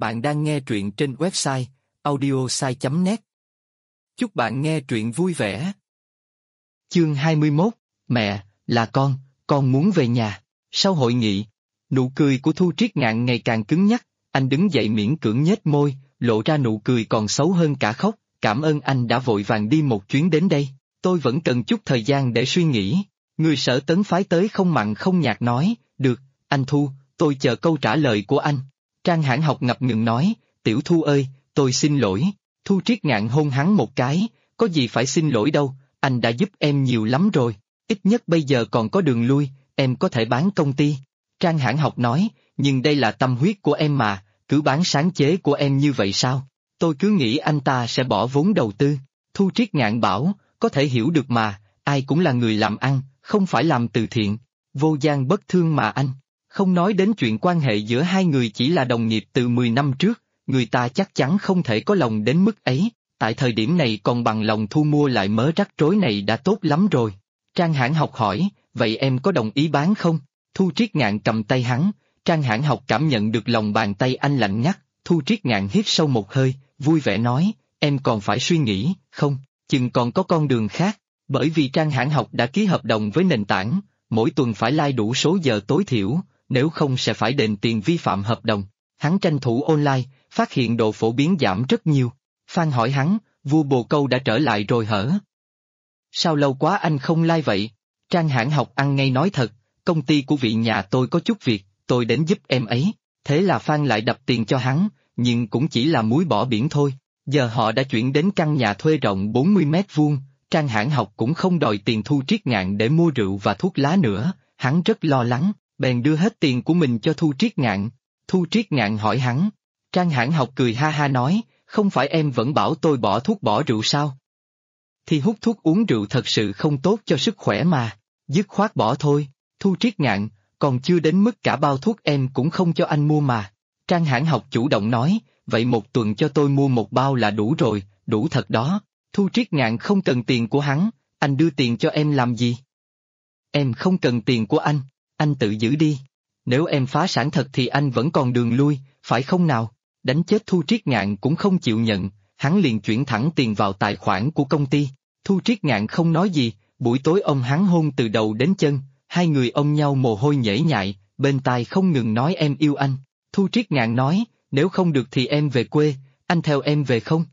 Bạn đang nghe truyện trên website audiosai.net. Chúc bạn nghe truyện vui vẻ. Chương 21, Mẹ, là con muốn về nhà. Sau hội nghị, nụ cười của Thu Triết Ngạn ngày càng cứng nhắc, anh đứng dậy miễn cưỡng nhếch môi, lộ ra nụ cười còn xấu hơn cả khóc. Cảm ơn anh đã vội vàng đi một chuyến đến đây, tôi vẫn cần chút thời gian để suy nghĩ. Người Sở Tấn phái tới không mặn không nhạt nói, được, anh Thu, tôi chờ câu trả lời của anh. Trang Hãn Học ngập ngừng nói, Tiểu Thu ơi, tôi xin lỗi. Thu Triết Ngạn hôn hắn một cái, có gì phải xin lỗi đâu, anh đã giúp em nhiều lắm rồi, ít nhất bây giờ còn có đường lui, em có thể bán công ty. Trang Hãn Học nói, nhưng đây là tâm huyết của em mà, cứ bán sáng chế của em như vậy sao? Tôi cứ nghĩ anh ta sẽ bỏ vốn đầu tư. Thu Triết Ngạn bảo, có thể hiểu được mà, ai cũng là người làm ăn, không phải làm từ thiện. Vô gian bất thương mà anh. Không nói đến chuyện quan hệ giữa hai người chỉ là đồng nghiệp từ 10 năm trước, người ta chắc chắn không thể có lòng đến mức ấy, tại thời điểm này còn bằng lòng thu mua lại mớ rắc rối này đã tốt lắm rồi. Trang Hãn Học hỏi, vậy em có đồng ý bán không? Thu Triết Ngạn cầm tay hắn, Trang Hãn Học cảm nhận được lòng bàn tay anh lạnh ngắt, Thu Triết Ngạn hít sâu một hơi, vui vẻ nói, em còn phải suy nghĩ, không, chừng còn có con đường khác, bởi vì Trang Hãn Học đã ký hợp đồng với nền tảng, mỗi tuần phải like đủ số giờ tối thiểu, nếu không sẽ phải đền tiền vi phạm hợp đồng. Hắn tranh thủ online, phát hiện độ phổ biến giảm rất nhiều. Phan hỏi hắn, vua bồ câu đã trở lại rồi hở? Sao lâu quá anh không like vậy? Trang Hãn Học ăn ngay nói thật, công ty của vị nhà tôi có chút việc, tôi đến giúp em ấy. Thế là Phan lại đập tiền cho hắn, nhưng cũng chỉ là muối bỏ biển thôi. Giờ họ đã chuyển đến căn nhà thuê rộng 40 mét vuông, Trang Hãn Học cũng không đòi tiền Thu Triết Ngạn để mua rượu và thuốc lá nữa, hắn rất lo lắng, bèn đưa hết tiền của mình cho Thu Triết Ngạn. Thu Triết Ngạn hỏi hắn, Trang Hãn Học cười ha ha nói, không phải em vẫn bảo tôi bỏ thuốc bỏ rượu sao? Thì hút thuốc uống rượu thật sự không tốt cho sức khỏe mà, dứt khoát bỏ thôi. Thu Triết Ngạn, còn chưa đến mức cả bao thuốc em cũng không cho anh mua mà. Trang Hãn Học chủ động nói, vậy một tuần cho tôi mua một bao là đủ rồi, đủ thật đó. Thu Triết Ngạn không cần tiền của hắn, anh đưa tiền cho em làm gì? Em không cần tiền của anh tự giữ đi. Nếu em phá sản thật thì anh vẫn còn đường lui, phải không nào? Đánh chết Thu Triết Ngạn cũng không chịu nhận, hắn liền chuyển thẳng tiền vào tài khoản của công ty. Thu Triết Ngạn không nói gì, buổi tối ông hắn hôn từ đầu đến chân, hai người ôm nhau mồ hôi nhễ nhại, bên tai không ngừng nói em yêu anh. Thu Triết Ngạn nói, nếu không được thì em về quê, anh theo em về không?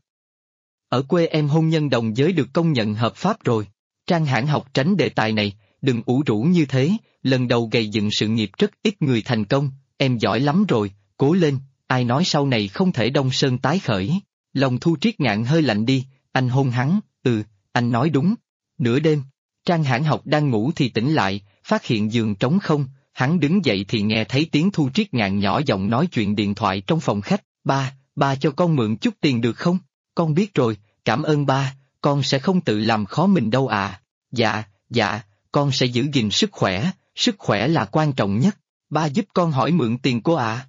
Ở quê em hôn nhân đồng giới được công nhận hợp pháp rồi. Trang Hãn Học tránh đề tài này, đừng ủ rũ như thế, lần đầu gây dựng sự nghiệp rất ít người thành công, em giỏi lắm rồi, cố lên, ai nói sau này không thể đông sơn tái khởi. Lòng Thu Triết Ngạn hơi lạnh đi, anh hôn hắn, anh nói đúng. Nửa đêm, Trang Hãn Học đang ngủ thì tỉnh lại, phát hiện giường trống không, hắn đứng dậy thì nghe thấy tiếng Thu Triết Ngạn nhỏ giọng nói chuyện điện thoại trong phòng khách, ba cho con mượn chút tiền được không? Con biết rồi, cảm ơn ba, con sẽ không tự làm khó mình đâu à. Dạ, con sẽ giữ gìn sức khỏe là quan trọng nhất, ba giúp con hỏi mượn tiền cô à.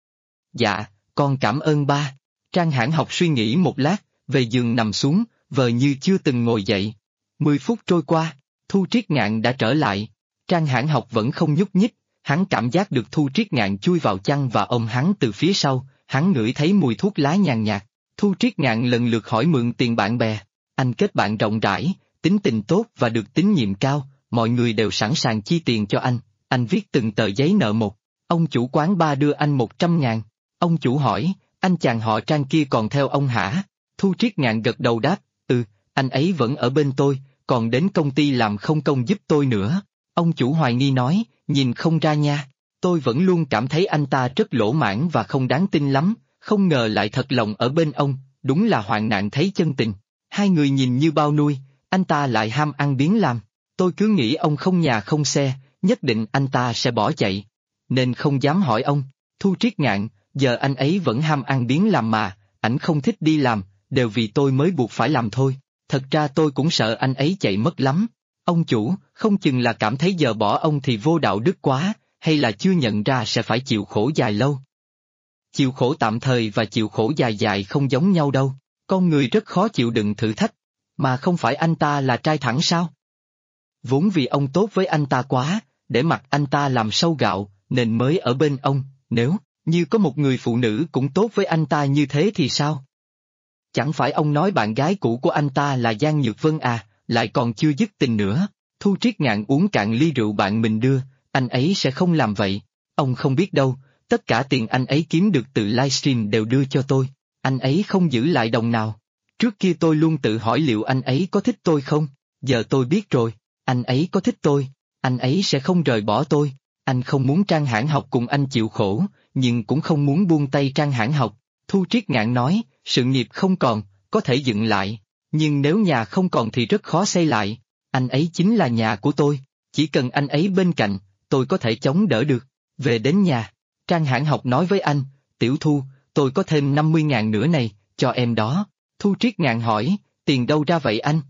Dạ, con cảm ơn ba. Trang Hãn Học suy nghĩ một lát, về giường nằm xuống, vờ như chưa từng ngồi dậy. 10 phút trôi qua, Thu Triết Ngạn đã trở lại. Trang Hãn Học vẫn không nhúc nhích, hắn cảm giác được Thu Triết Ngạn chui vào chăn và ôm hắn từ phía sau, hắn ngửi thấy mùi thuốc lá nhàn nhạt. Thu Triết Ngạn lần lượt hỏi mượn tiền bạn bè, anh kết bạn rộng rãi, tính tình tốt và được tín nhiệm cao, mọi người đều sẵn sàng chi tiền cho anh viết từng tờ giấy nợ một. Ông chủ quán bar đưa anh 100.000. Ông chủ hỏi, anh chàng họ Trang kia còn theo ông hả? Thu Triết Ngạn gật đầu đáp, anh ấy vẫn ở bên tôi, còn đến công ty làm không công giúp tôi nữa. Ông chủ hoài nghi nói, nhìn không ra nha, tôi vẫn luôn cảm thấy anh ta rất lỗ mãn và không đáng tin lắm, không ngờ lại thật lòng ở bên ông, đúng là hoạn nạn thấy chân tình. Hai người nhìn như bao nuôi, anh ta lại ham ăn biếng làm, tôi cứ nghĩ ông không nhà không xe, nhất định anh ta sẽ bỏ chạy, nên không dám hỏi ông. Thu Triết Ngạn, giờ anh ấy vẫn ham ăn biếng làm mà, ảnh không thích đi làm, đều vì tôi mới buộc phải làm thôi, thật ra tôi cũng sợ anh ấy chạy mất lắm. Ông chủ, không chừng là cảm thấy giờ bỏ ông thì vô đạo đức quá, hay là chưa nhận ra sẽ phải chịu khổ dài lâu. Chịu khổ tạm thời và chịu khổ dài dài không giống nhau đâu, con người rất khó chịu đựng thử thách, mà không phải anh ta là trai thẳng sao? Vốn vì ông tốt với anh ta quá, để mặc anh ta làm sâu gạo, nên mới ở bên ông, Như có một người phụ nữ cũng tốt với anh ta như thế thì sao? Chẳng phải ông nói bạn gái cũ của anh ta là Giang Nhược Vân à, lại còn chưa dứt tình nữa. Thu Triết Ngạn uống cạn ly rượu bạn mình đưa, anh ấy sẽ không làm vậy. Ông không biết đâu, tất cả tiền anh ấy kiếm được từ livestream đều đưa cho tôi. Anh ấy không giữ lại đồng nào. Trước kia tôi luôn tự hỏi liệu anh ấy có thích tôi không? Giờ tôi biết rồi, anh ấy có thích tôi. Anh ấy sẽ không rời bỏ tôi. Anh không muốn Trang Hãn Học cùng anh chịu khổ, nhưng cũng không muốn buông tay Trang Hãn Học. Thu Triết Ngạn nói, sự nghiệp không còn, có thể dựng lại, nhưng nếu nhà không còn thì rất khó xây lại. Anh ấy chính là nhà của tôi, chỉ cần anh ấy bên cạnh, tôi có thể chống đỡ được. Về đến nhà, Trang Hãn Học nói với anh, Tiểu Thu, tôi có thêm 50.000 nữa này, cho em đó. Thu Triết Ngạn hỏi, tiền đâu ra vậy anh?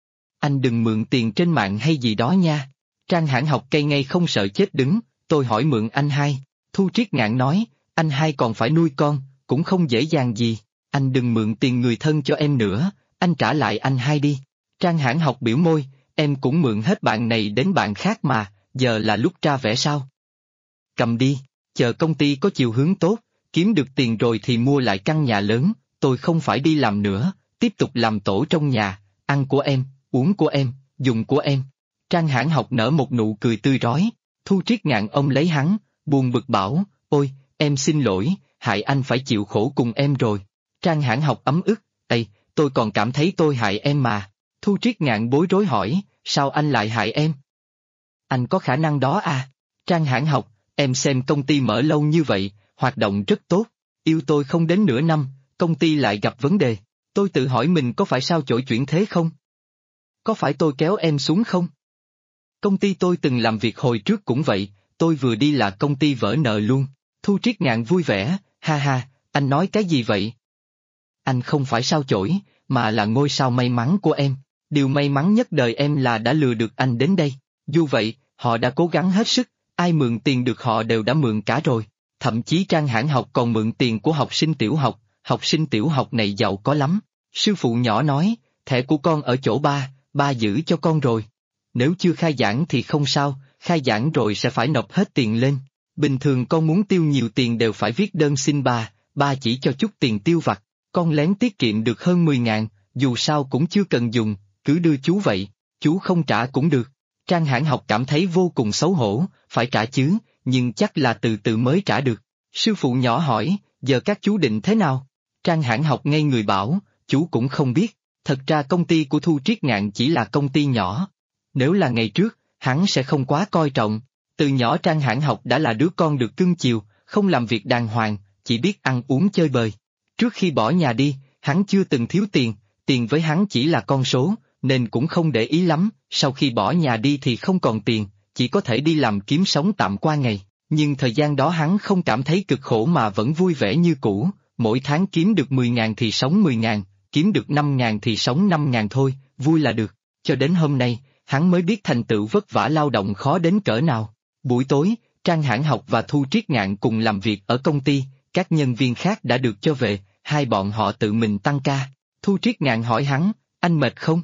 Anh đừng mượn tiền trên mạng hay gì đó nha. Trang Hãn Học cay ngay không sợ chết đứng, tôi hỏi mượn anh hai. Thu Triết Ngạn nói, anh hai còn phải nuôi con, cũng không dễ dàng gì. Anh đừng mượn tiền người thân cho em nữa, anh trả lại anh hai đi. Trang Hãn Học biểu môi, em cũng mượn hết bạn này đến bạn khác mà, giờ là lúc ra vẻ sao? Cầm đi, chờ công ty có chiều hướng tốt, kiếm được tiền rồi thì mua lại căn nhà lớn, tôi không phải đi làm nữa, tiếp tục làm tổ trong nhà, ăn của em, uống của em, dùng của em. Trang Hãn Học nở một nụ cười tươi rói, Thu Triết Ngạn ôm lấy hắn, buồn bực bảo, ôi, em xin lỗi, hại anh phải chịu khổ cùng em rồi. Trang Hãn Học ấm ức, Ây, tôi còn cảm thấy tôi hại em mà. Thu Triết Ngạn bối rối hỏi, sao anh lại hại em? Anh có khả năng đó à? Trang Hãn Học, em xem công ty mở lâu như vậy, hoạt động rất tốt, yêu tôi không đến nửa năm, công ty lại gặp vấn đề. Tôi tự hỏi mình có phải sao chổi chuyển thế không? Có phải tôi kéo em xuống không? Công ty tôi từng làm việc hồi trước cũng vậy, tôi vừa đi là công ty vỡ nợ luôn. Thu Triết Ngạn vui vẻ, ha ha, anh nói cái gì vậy? Anh không phải sao chổi, mà là ngôi sao may mắn của em. Điều may mắn nhất đời em là đã lừa được anh đến đây. Dù vậy, họ đã cố gắng hết sức, ai mượn tiền được họ đều đã mượn cả rồi. Thậm chí Trang Hãn Học còn mượn tiền của học sinh tiểu học này giàu có lắm. Sư phụ nhỏ nói, thẻ của con ở chỗ ba giữ cho con rồi. Nếu chưa khai giảng thì không sao, khai giảng rồi sẽ phải nộp hết tiền lên. Bình thường con muốn tiêu nhiều tiền đều phải viết đơn xin ba chỉ cho chút tiền tiêu vặt. Con lén tiết kiệm được hơn 10.000, dù sao cũng chưa cần dùng, cứ đưa chú vậy, chú không trả cũng được. Trang Hãn Học cảm thấy vô cùng xấu hổ, phải trả chứ, nhưng chắc là từ từ mới trả được. Sư phụ nhỏ hỏi, giờ các chú định thế nào? Trang Hãn Học ngây người bảo, chú cũng không biết, thật ra công ty của Thu Triết Ngạn chỉ là công ty nhỏ. Nếu là ngày trước, hắn sẽ không quá coi trọng. Từ nhỏ Trang Hãn Học đã là đứa con được cưng chiều, không làm việc đàng hoàng, chỉ biết ăn uống chơi bời. Trước khi bỏ nhà đi, hắn chưa từng thiếu tiền, tiền với hắn chỉ là con số, nên cũng không để ý lắm, sau khi bỏ nhà đi thì không còn tiền, chỉ có thể đi làm kiếm sống tạm qua ngày. Nhưng thời gian đó hắn không cảm thấy cực khổ mà vẫn vui vẻ như cũ, mỗi tháng kiếm được 10.000 thì sống 10.000, kiếm được 5.000 thì sống 5.000 thôi, vui là được. Cho đến hôm nay, hắn mới biết thành tựu vất vả lao động khó đến cỡ nào. Buổi tối, Trang Hãn Học và Thu Triết Ngạn cùng làm việc ở công ty, các nhân viên khác đã được cho về, hai bọn họ tự mình tăng ca. Thu Triết Ngạn hỏi hắn, anh mệt không?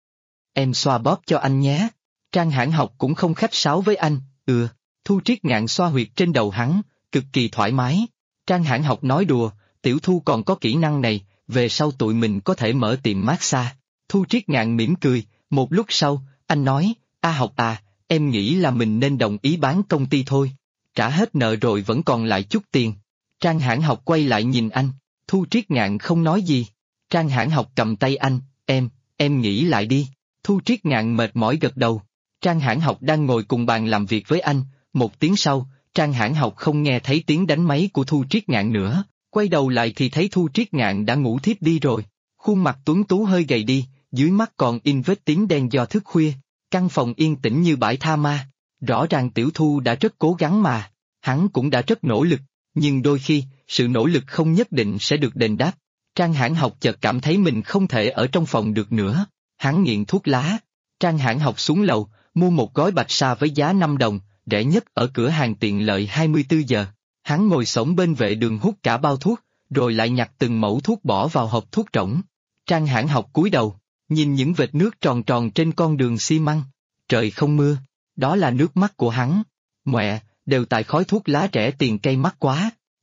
Em xoa bóp cho anh nhé. Trang Hãn Học cũng không khách sáo với anh, Thu Triết Ngạn xoa huyệt trên đầu hắn, cực kỳ thoải mái. Trang Hãn Học nói đùa, Tiểu Thu còn có kỹ năng này, về sau tụi mình có thể mở tiệm massage. Thu Triết Ngạn mỉm cười, một lúc sau, anh nói, Học à, em nghĩ là mình nên đồng ý bán công ty thôi. Trả hết nợ rồi vẫn còn lại chút tiền. Trang Hãn Học quay lại nhìn anh, Thu Triết Ngạn không nói gì. Trang Hãn Học cầm tay anh, em nghĩ lại đi. Thu Triết Ngạn mệt mỏi gật đầu. Trang Hãn Học đang ngồi cùng bàn làm việc với anh, một tiếng sau, Trang Hãn Học không nghe thấy tiếng đánh máy của Thu Triết Ngạn nữa, quay đầu lại thì thấy Thu Triết Ngạn đã ngủ thiếp đi rồi. Khuôn mặt tuấn tú hơi gầy đi, dưới mắt còn in vết tím đen do thức khuya, căn phòng yên tĩnh như bãi tha ma. Rõ ràng Tiểu Thu đã rất cố gắng mà, hắn cũng đã rất nỗ lực, nhưng đôi khi, sự nỗ lực không nhất định sẽ được đền đáp. Trang Hãn Học chợt cảm thấy mình không thể ở trong phòng được nữa, hắn nghiện thuốc lá. Trang Hãn Học xuống lầu, mua một gói bạch sa với giá 5 đồng, rẻ nhất ở cửa hàng tiện lợi 24 giờ. Hắn ngồi xổm bên vệ đường hút cả bao thuốc, rồi lại nhặt từng mẩu thuốc bỏ vào hộp thuốc rỗng. Trang Hãn Học cúi đầu, nhìn những vệt nước tròn tròn trên con đường xi măng. Trời không mưa, đó là nước mắt của hắn. Mẹ, đều tại khói thuốc lá rẻ tiền cây mắc quá.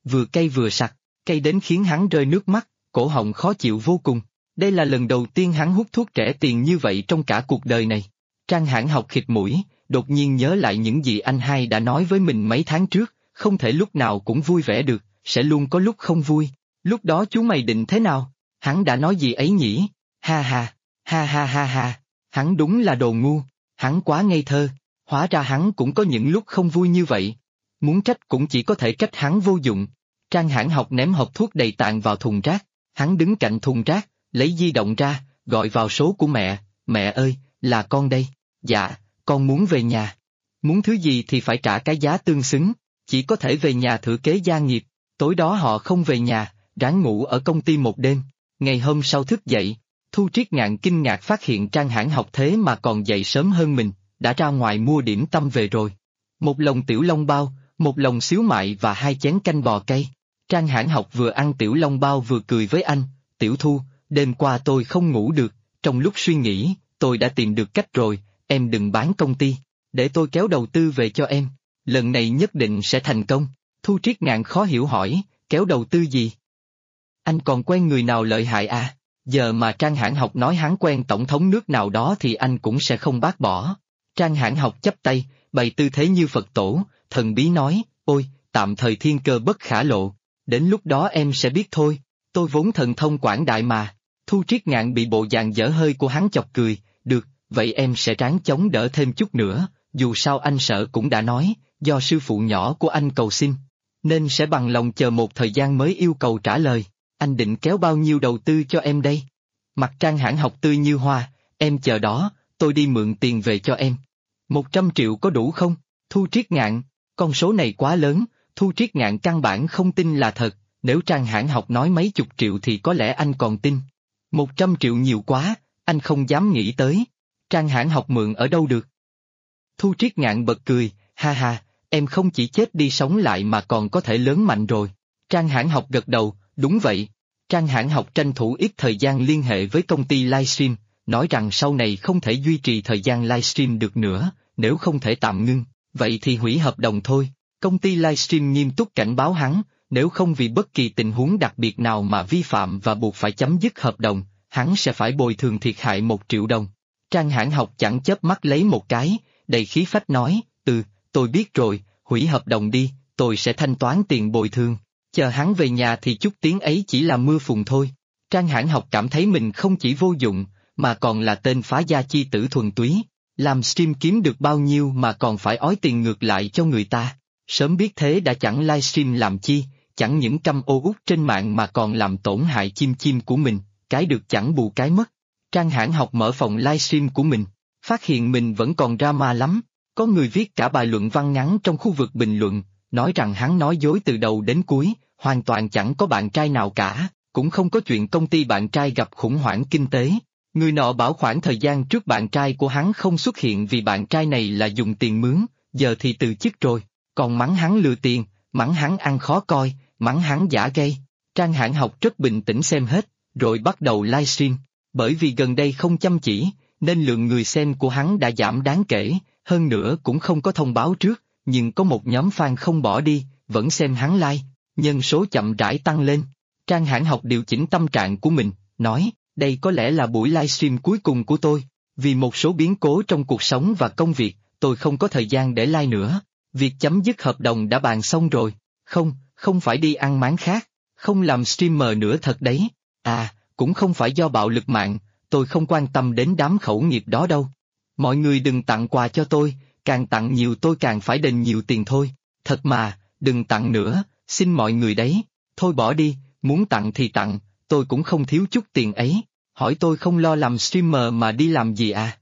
vừa cay vừa sặc, cay đến khiến hắn rơi nước mắt, cổ họng khó chịu vô cùng. Đây là lần đầu tiên hắn hút thuốc rẻ tiền như vậy trong cả cuộc đời này. Trang Hãn Học khịt mũi, đột nhiên nhớ lại những gì anh hai đã nói với mình mấy tháng trước, không thể lúc nào cũng vui vẻ được, sẽ luôn có lúc không vui. Lúc đó chú mày định thế nào? Hắn đã nói gì ấy nhỉ? Ha ha, ha ha ha ha, hắn đúng là đồ ngu, hắn quá ngây thơ, hóa ra hắn cũng có những lúc không vui như vậy. Muốn trách cũng chỉ có thể trách hắn vô dụng. Trang Hãn Học ném hộp thuốc đầy tàn vào thùng rác, hắn đứng cạnh thùng rác, lấy di động ra, gọi vào số của mẹ, mẹ ơi, là con đây, dạ, con muốn về nhà. Muốn thứ gì thì phải trả cái giá tương xứng, chỉ có thể về nhà thử kế gia nghiệp. Tối đó họ không về nhà, ráng ngủ ở công ty một đêm. Ngày hôm sau thức dậy, Thu Triết Ngạn kinh ngạc phát hiện Trang Hãn Học thế mà còn dậy sớm hơn mình, đã ra ngoài mua điểm tâm về rồi. Một lồng tiểu long bao, một lồng xíu mại và 2 chén canh bò cay. Trang Hãn Học vừa ăn tiểu long bao vừa cười với anh, Tiểu Thu, đêm qua tôi không ngủ được, trong lúc suy nghĩ, tôi đã tìm được cách rồi, em đừng bán công ty, để tôi kéo đầu tư về cho em, lần này nhất định sẽ thành công. Thu Triết Ngạn khó hiểu hỏi, kéo đầu tư gì? Anh còn quen người nào lợi hại à? Giờ mà Trang Hãn Học nói hắn quen tổng thống nước nào đó thì anh cũng sẽ không bác bỏ. Trang Hãn Học chắp tay, bày tư thế như Phật tổ, thần bí nói, ôi, tạm thời thiên cơ bất khả lộ, đến lúc đó em sẽ biết thôi, tôi vốn thần thông quảng đại mà. Thu Triết Ngạn bị bộ dạng dở hơi của hắn chọc cười, được, vậy em sẽ ráng chống đỡ thêm chút nữa, dù sao anh sợ cũng đã nói, do sư phụ nhỏ của anh cầu xin, nên sẽ bằng lòng chờ một thời gian mới yêu cầu trả lời. Anh định kéo bao nhiêu đầu tư cho em đây? Mặt Trang Hãn Học tươi như hoa, em chờ đó, tôi đi mượn tiền về cho em. 100 triệu có đủ không? Thu Triết Ngạn, con số này quá lớn, Thu Triết Ngạn căn bản không tin là thật, nếu Trang Hãn Học nói mấy chục triệu thì có lẽ anh còn tin. 100 triệu nhiều quá, anh không dám nghĩ tới. Trang Hãn Học mượn ở đâu được? Thu Triết Ngạn bật cười, ha ha, em không chỉ chết đi sống lại mà còn có thể lớn mạnh rồi. Trang Hãn Học gật đầu, đúng vậy. Trang Hãn Học tranh thủ ít thời gian liên hệ với công ty livestream, nói rằng sau này không thể duy trì thời gian livestream được nữa, nếu không thể tạm ngưng, vậy thì hủy hợp đồng thôi. Công ty livestream nghiêm túc cảnh báo hắn, nếu không vì bất kỳ tình huống đặc biệt nào mà vi phạm và buộc phải chấm dứt hợp đồng, hắn sẽ phải bồi thường thiệt hại 1 triệu đồng. Trang Hãn Học chẳng chớp mắt lấy một cái, đầy khí phách nói, tôi biết rồi, hủy hợp đồng đi, tôi sẽ thanh toán tiền bồi thường. Chờ hắn về nhà thì chút tiếng ấy chỉ là mưa phùn thôi. Trang Hãn Học cảm thấy mình không chỉ vô dụng, mà còn là tên phá gia chi tử thuần túy. Làm stream kiếm được bao nhiêu mà còn phải ói tiền ngược lại cho người ta. Sớm biết thế đã chẳng livestream làm chi, chẳng những căm ô uất trên mạng mà còn làm tổn hại chim chim của mình, cái được chẳng bù cái mất. Trang Hãn Học mở phòng livestream của mình, phát hiện mình vẫn còn drama lắm. Có người viết cả bài luận văn ngắn trong khu vực bình luận, nói rằng hắn nói dối từ đầu đến cuối, hoàn toàn chẳng có bạn trai nào cả, cũng không có chuyện công ty bạn trai gặp khủng hoảng kinh tế. Người nọ bảo khoảng thời gian trước bạn trai của hắn không xuất hiện vì bạn trai này là dùng tiền mướn, giờ thì từ chức rồi, còn mắng hắn lừa tiền, mắng hắn ăn khó coi, mắng hắn giả gây. Trang Hãn Học rất bình tĩnh xem hết, rồi bắt đầu livestream, bởi vì gần đây không chăm chỉ, nên lượng người xem của hắn đã giảm đáng kể, hơn nữa cũng không có thông báo trước, nhưng có một nhóm fan không bỏ đi, vẫn xem hắn live, nhân số chậm rãi tăng lên. Trang Hãn Học điều chỉnh tâm trạng của mình, nói, đây có lẽ là buổi livestream cuối cùng của tôi, vì một số biến cố trong cuộc sống và công việc, tôi không có thời gian để live nữa, việc chấm dứt hợp đồng đã bàn xong rồi, không phải đi ăn máng khác, không làm streamer nữa thật đấy, cũng không phải do bạo lực mạng, tôi không quan tâm đến đám khẩu nghiệp đó đâu. Mọi người đừng tặng quà cho tôi, càng tặng nhiều tôi càng phải đền nhiều tiền thôi, thật mà, đừng tặng nữa, xin mọi người đấy, thôi bỏ đi, muốn tặng thì tặng, tôi cũng không thiếu chút tiền ấy, hỏi tôi không lo làm streamer mà đi làm gì à?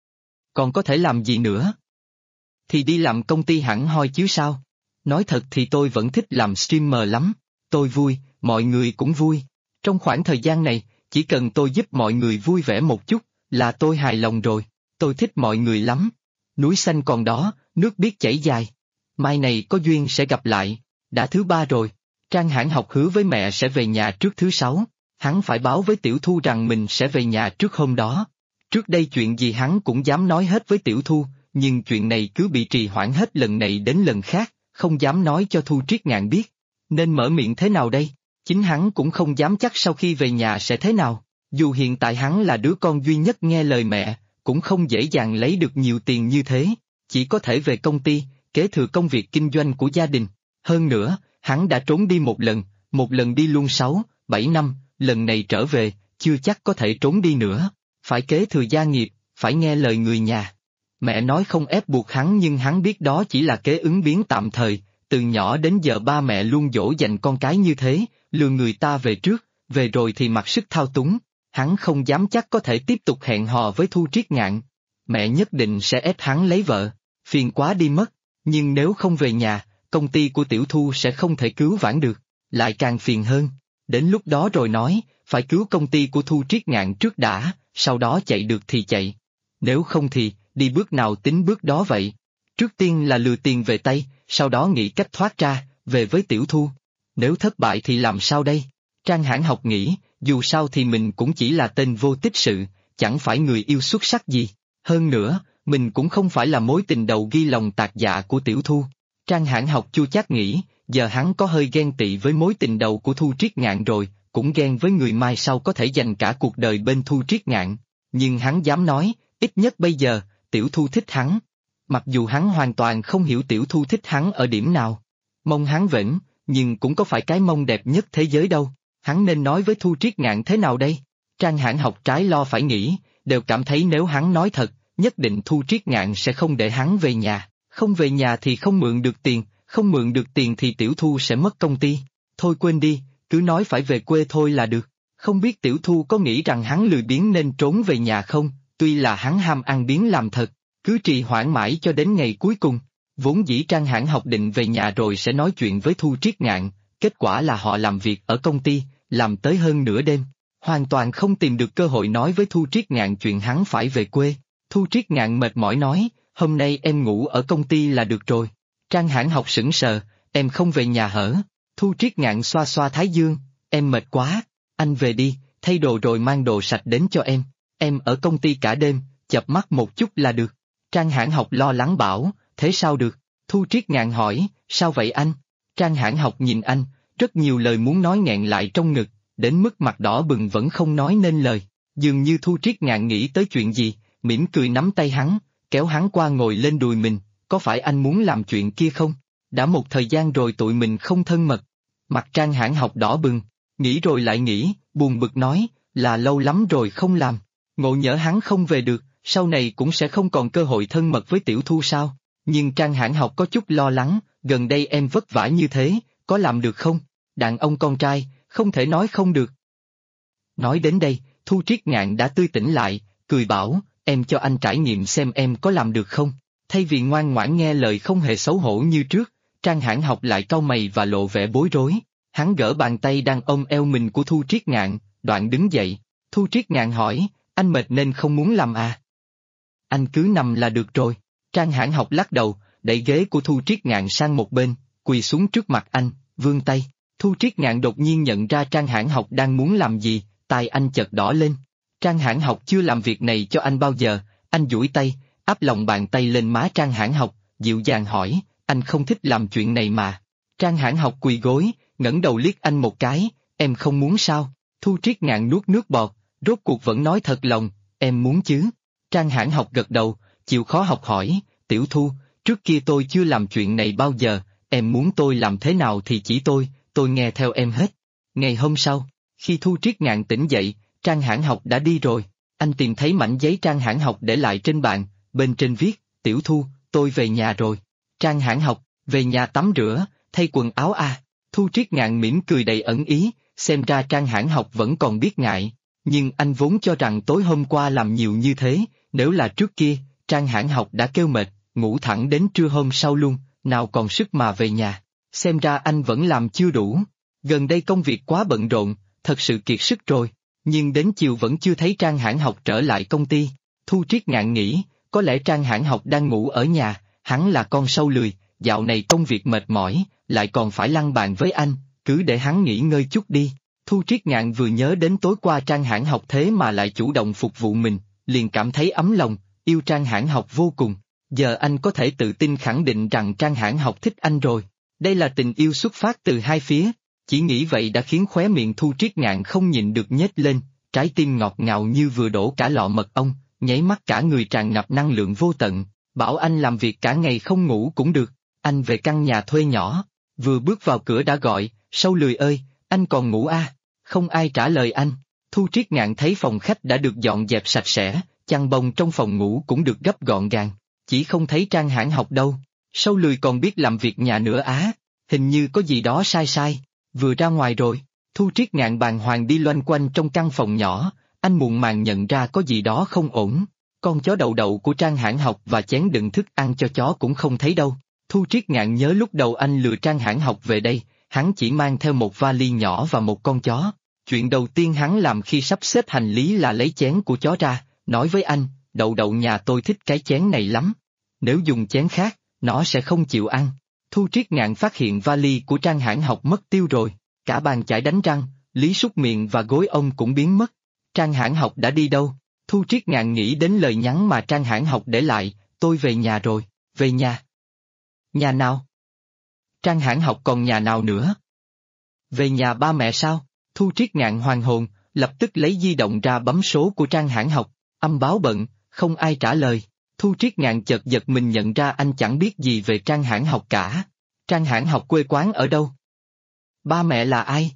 Còn có thể làm gì nữa? Thì đi làm công ty hẳn hoi chứ sao? Nói thật thì tôi vẫn thích làm streamer lắm, tôi vui, mọi người cũng vui, trong khoảng thời gian này, chỉ cần tôi giúp mọi người vui vẻ một chút, là tôi hài lòng rồi, tôi thích mọi người lắm. Núi xanh còn đó, nước biết chảy dài. Mai này có duyên sẽ gặp lại, đã thứ 3 rồi. Trang Hãn Học hứa với mẹ sẽ về nhà trước thứ 6, hắn phải báo với Tiểu Thu rằng mình sẽ về nhà trước hôm đó. Trước đây chuyện gì hắn cũng dám nói hết với Tiểu Thu, nhưng chuyện này cứ bị trì hoãn hết lần này đến lần khác, không dám nói cho Thu Triết Ngạn biết. Nên mở miệng thế nào đây? Chính hắn cũng không dám chắc sau khi về nhà sẽ thế nào. Dù hiện tại hắn là đứa con duy nhất nghe lời mẹ, cũng không dễ dàng lấy được nhiều tiền như thế, chỉ có thể về công ty, kế thừa công việc kinh doanh của gia đình. Hơn nữa, hắn đã trốn đi một lần đi luôn 6, 7 năm, lần này trở về, chưa chắc có thể trốn đi nữa. Phải kế thừa gia nghiệp, phải nghe lời người nhà. Mẹ nói không ép buộc hắn nhưng hắn biết đó chỉ là kế ứng biến tạm thời, từ nhỏ đến giờ ba mẹ luôn dỗ dành con cái như thế, lừa người ta về trước, về rồi thì mặc sức thao túng. Hắn không dám chắc có thể tiếp tục hẹn hò với Thu Triết Ngạn. Mẹ nhất định sẽ ép hắn lấy vợ, phiền quá đi mất, nhưng nếu không về nhà, công ty của Tiểu Thu sẽ không thể cứu vãn được, lại càng phiền hơn. Đến lúc đó rồi nói, phải cứu công ty của Thu Triết Ngạn trước đã, sau đó chạy được thì chạy. Nếu không thì, đi bước nào tính bước đó vậy. Trước tiên là lừa tiền về tay, sau đó nghĩ cách thoát ra, về với Tiểu Thu. Nếu thất bại thì làm sao đây? Trang Hãn Học nghĩ, dù sao thì mình cũng chỉ là tên vô tích sự, chẳng phải người yêu xuất sắc gì. Hơn nữa, mình cũng không phải là mối tình đầu ghi lòng tạc dạ của Tiểu Thu. Trang Hãn Học chua chát nghĩ, giờ hắn có hơi ghen tị với mối tình đầu của Thu Triết Ngạn rồi, cũng ghen với người mai sau có thể dành cả cuộc đời bên Thu Triết Ngạn. Nhưng hắn dám nói, ít nhất bây giờ, Tiểu Thu thích hắn. Mặc dù hắn hoàn toàn không hiểu Tiểu Thu thích hắn ở điểm nào. Mông hắn vĩnh, nhưng cũng có phải cái mông đẹp nhất thế giới đâu. Hắn nên nói với Thu Triết Ngạn thế nào đây? Trang Hãn Học trái lo phải nghĩ, đều cảm thấy nếu hắn nói thật, nhất định Thu Triết Ngạn sẽ không để hắn về nhà. Không về nhà thì không mượn được tiền, không mượn được tiền thì Tiểu Thu sẽ mất công ty. Thôi quên đi, cứ nói phải về quê thôi là được. Không biết Tiểu Thu có nghĩ rằng hắn lười biếng nên trốn về nhà không, tuy là hắn ham ăn biếng làm thật, cứ trì hoãn mãi cho đến ngày cuối cùng. Vốn dĩ Trang Hãn Học định về nhà rồi sẽ nói chuyện với Thu Triết Ngạn, kết quả là họ làm việc ở công ty, làm tới hơn nửa đêm. Hoàn toàn không tìm được cơ hội nói với Thu Triết Ngạn chuyện hắn phải về quê. Thu Triết Ngạn mệt mỏi nói, hôm nay em ngủ ở công ty là được rồi. Trang Hãn Học sững sờ, em không về nhà hở? Thu Triết Ngạn xoa xoa thái dương, em mệt quá, anh về đi, thay đồ rồi mang đồ sạch đến cho em ở công ty cả đêm, chợp mắt một chút là được. Trang Hãn Học lo lắng bảo, thế sao được? Thu Triết Ngạn hỏi, sao vậy anh? Trang Hãn Học nhìn anh, rất nhiều lời muốn nói nghẹn lại trong ngực, đến mức mặt đỏ bừng vẫn không nói nên lời. Dường như Thu Triết Ngạn nghĩ tới chuyện gì, mỉm cười nắm tay hắn, kéo hắn qua ngồi lên đùi mình, có phải anh muốn làm chuyện kia không? Đã một thời gian rồi tụi mình không thân mật. Mặt Trang Hãn Học đỏ bừng, nghĩ rồi lại nghĩ, buồn bực nói, là lâu lắm rồi không làm. Ngộ nhỡ hắn không về được, sau này cũng sẽ không còn cơ hội thân mật với Tiểu Thu sao? Nhưng Trang Hãn Học có chút lo lắng, gần đây em vất vả như thế, có làm được không? Đàn ông con trai, không thể nói không được. Nói đến đây, Thu Triết Ngạn đã tươi tỉnh lại, cười bảo, em cho anh trải nghiệm xem em có làm được không? Thay vì ngoan ngoãn nghe lời không hề xấu hổ như trước, Trang Hãn Học lại cau mày và lộ vẻ bối rối. Hắn gỡ bàn tay đang ôm eo mình của Thu Triết Ngạn, đoạn đứng dậy. Thu Triết Ngạn hỏi, anh mệt nên không muốn làm à? Anh cứ nằm là được rồi. Trang Hãn Học lắc đầu, đẩy ghế của Thu Triết Ngạn sang một bên, quỳ xuống trước mặt anh, vươn tay. Thu Triết Ngạn đột nhiên nhận ra Trang Hãn Học đang muốn làm gì, tai anh chợt đỏ lên. Trang Hãn Học chưa làm việc này cho anh bao giờ, anh duỗi tay, áp lòng bàn tay lên má Trang Hãn Học, dịu dàng hỏi, anh không thích làm chuyện này mà. Trang Hãn Học quỳ gối, ngẩng đầu liếc anh một cái, em không muốn sao? Thu Triết Ngạn nuốt nước bọt, rốt cuộc vẫn nói thật lòng, em muốn chứ? Trang Hãn Học gật đầu, chịu khó học hỏi, Tiểu Thu, trước kia tôi chưa làm chuyện này bao giờ, em muốn tôi làm thế nào thì chỉ tôi nghe theo em hết. Ngày hôm sau, khi Thu Triết Ngạn tỉnh dậy, Trang Hãn Học đã đi rồi, anh tìm thấy mảnh giấy Trang Hãn Học để lại trên bàn, bên trên viết, Tiểu Thu, tôi về nhà rồi. Trang Hãn Học, về nhà tắm rửa, thay quần áo à? Thu Triết Ngạn mỉm cười đầy ẩn ý, xem ra Trang Hãn Học vẫn còn biết ngại, nhưng anh vốn cho rằng tối hôm qua làm nhiều như thế, nếu là trước kia, Trang Hãn Học đã kêu mệt, ngủ thẳng đến trưa hôm sau luôn, nào còn sức mà về nhà. Xem ra anh vẫn làm chưa đủ, gần đây công việc quá bận rộn, thật sự kiệt sức rồi, nhưng đến chiều vẫn chưa thấy Trang Hãn Học trở lại công ty. Thu Triết Ngạn nghĩ, có lẽ Trang Hãn Học đang ngủ ở nhà, hắn là con sâu lười, dạo này công việc mệt mỏi, lại còn phải lăn bàn với anh, cứ để hắn nghỉ ngơi chút đi. Thu Triết Ngạn vừa nhớ đến tối qua Trang Hãn Học thế mà lại chủ động phục vụ mình, liền cảm thấy ấm lòng, yêu Trang Hãn Học vô cùng. Giờ anh có thể tự tin khẳng định rằng Trang Hãn Học thích anh rồi. Đây là tình yêu xuất phát từ hai phía, chỉ nghĩ vậy đã khiến khóe miệng Thu Triết Ngạn không nhịn được nhếch lên, trái tim ngọt ngào như vừa đổ cả lọ mật ong, nháy mắt cả người tràn ngập năng lượng vô tận, bảo anh làm việc cả ngày không ngủ cũng được, anh về căn nhà thuê nhỏ, vừa bước vào cửa đã gọi, Sâu Lười ơi, anh còn ngủ à? Không ai trả lời anh. Thu Triết Ngạn thấy phòng khách đã được dọn dẹp sạch sẽ, chăn bông trong phòng ngủ cũng được gấp gọn gàng, chỉ không thấy Trang Hãn Học đâu. Sâu Lười còn biết làm việc nhà nữa á, hình như có gì đó sai sai, vừa ra ngoài rồi. Thu Triết Ngạn bàng hoàng đi loanh quanh trong căn phòng nhỏ, anh muộn màng nhận ra có gì đó không ổn. Con chó đậu đậu của Trang Hãn Học và chén đựng thức ăn cho chó cũng không thấy đâu. Thu Triết Ngạn nhớ lúc đầu anh lừa Trang Hãn Học về đây, hắn chỉ mang theo một vali nhỏ và một con chó. Chuyện đầu tiên hắn làm khi sắp xếp hành lý là lấy chén của chó ra, nói với anh, đậu đậu nhà tôi thích cái chén này lắm. Nếu dùng chén khác, nó sẽ không chịu ăn. Thu Triết Ngạn phát hiện vali của Trang Hãn Học mất tiêu rồi, cả bàn chải đánh răng, lý súc miệng và gối ông cũng biến mất. Trang Hãn Học đã đi đâu? Thu Triết Ngạn nghĩ đến lời nhắn mà Trang Hãn Học để lại, tôi về nhà rồi, về nhà. Nhà nào? Trang Hãn Học còn nhà nào nữa? Về nhà ba mẹ sao? Thu Triết Ngạn hoàn hồn, lập tức lấy di động ra bấm số của Trang Hãn Học, âm báo bận, không ai trả lời. Thu Triết Ngạn chợt giật mình nhận ra anh chẳng biết gì về Trang Hãn Học cả. Trang Hãn Học quê quán ở đâu? Ba mẹ là ai?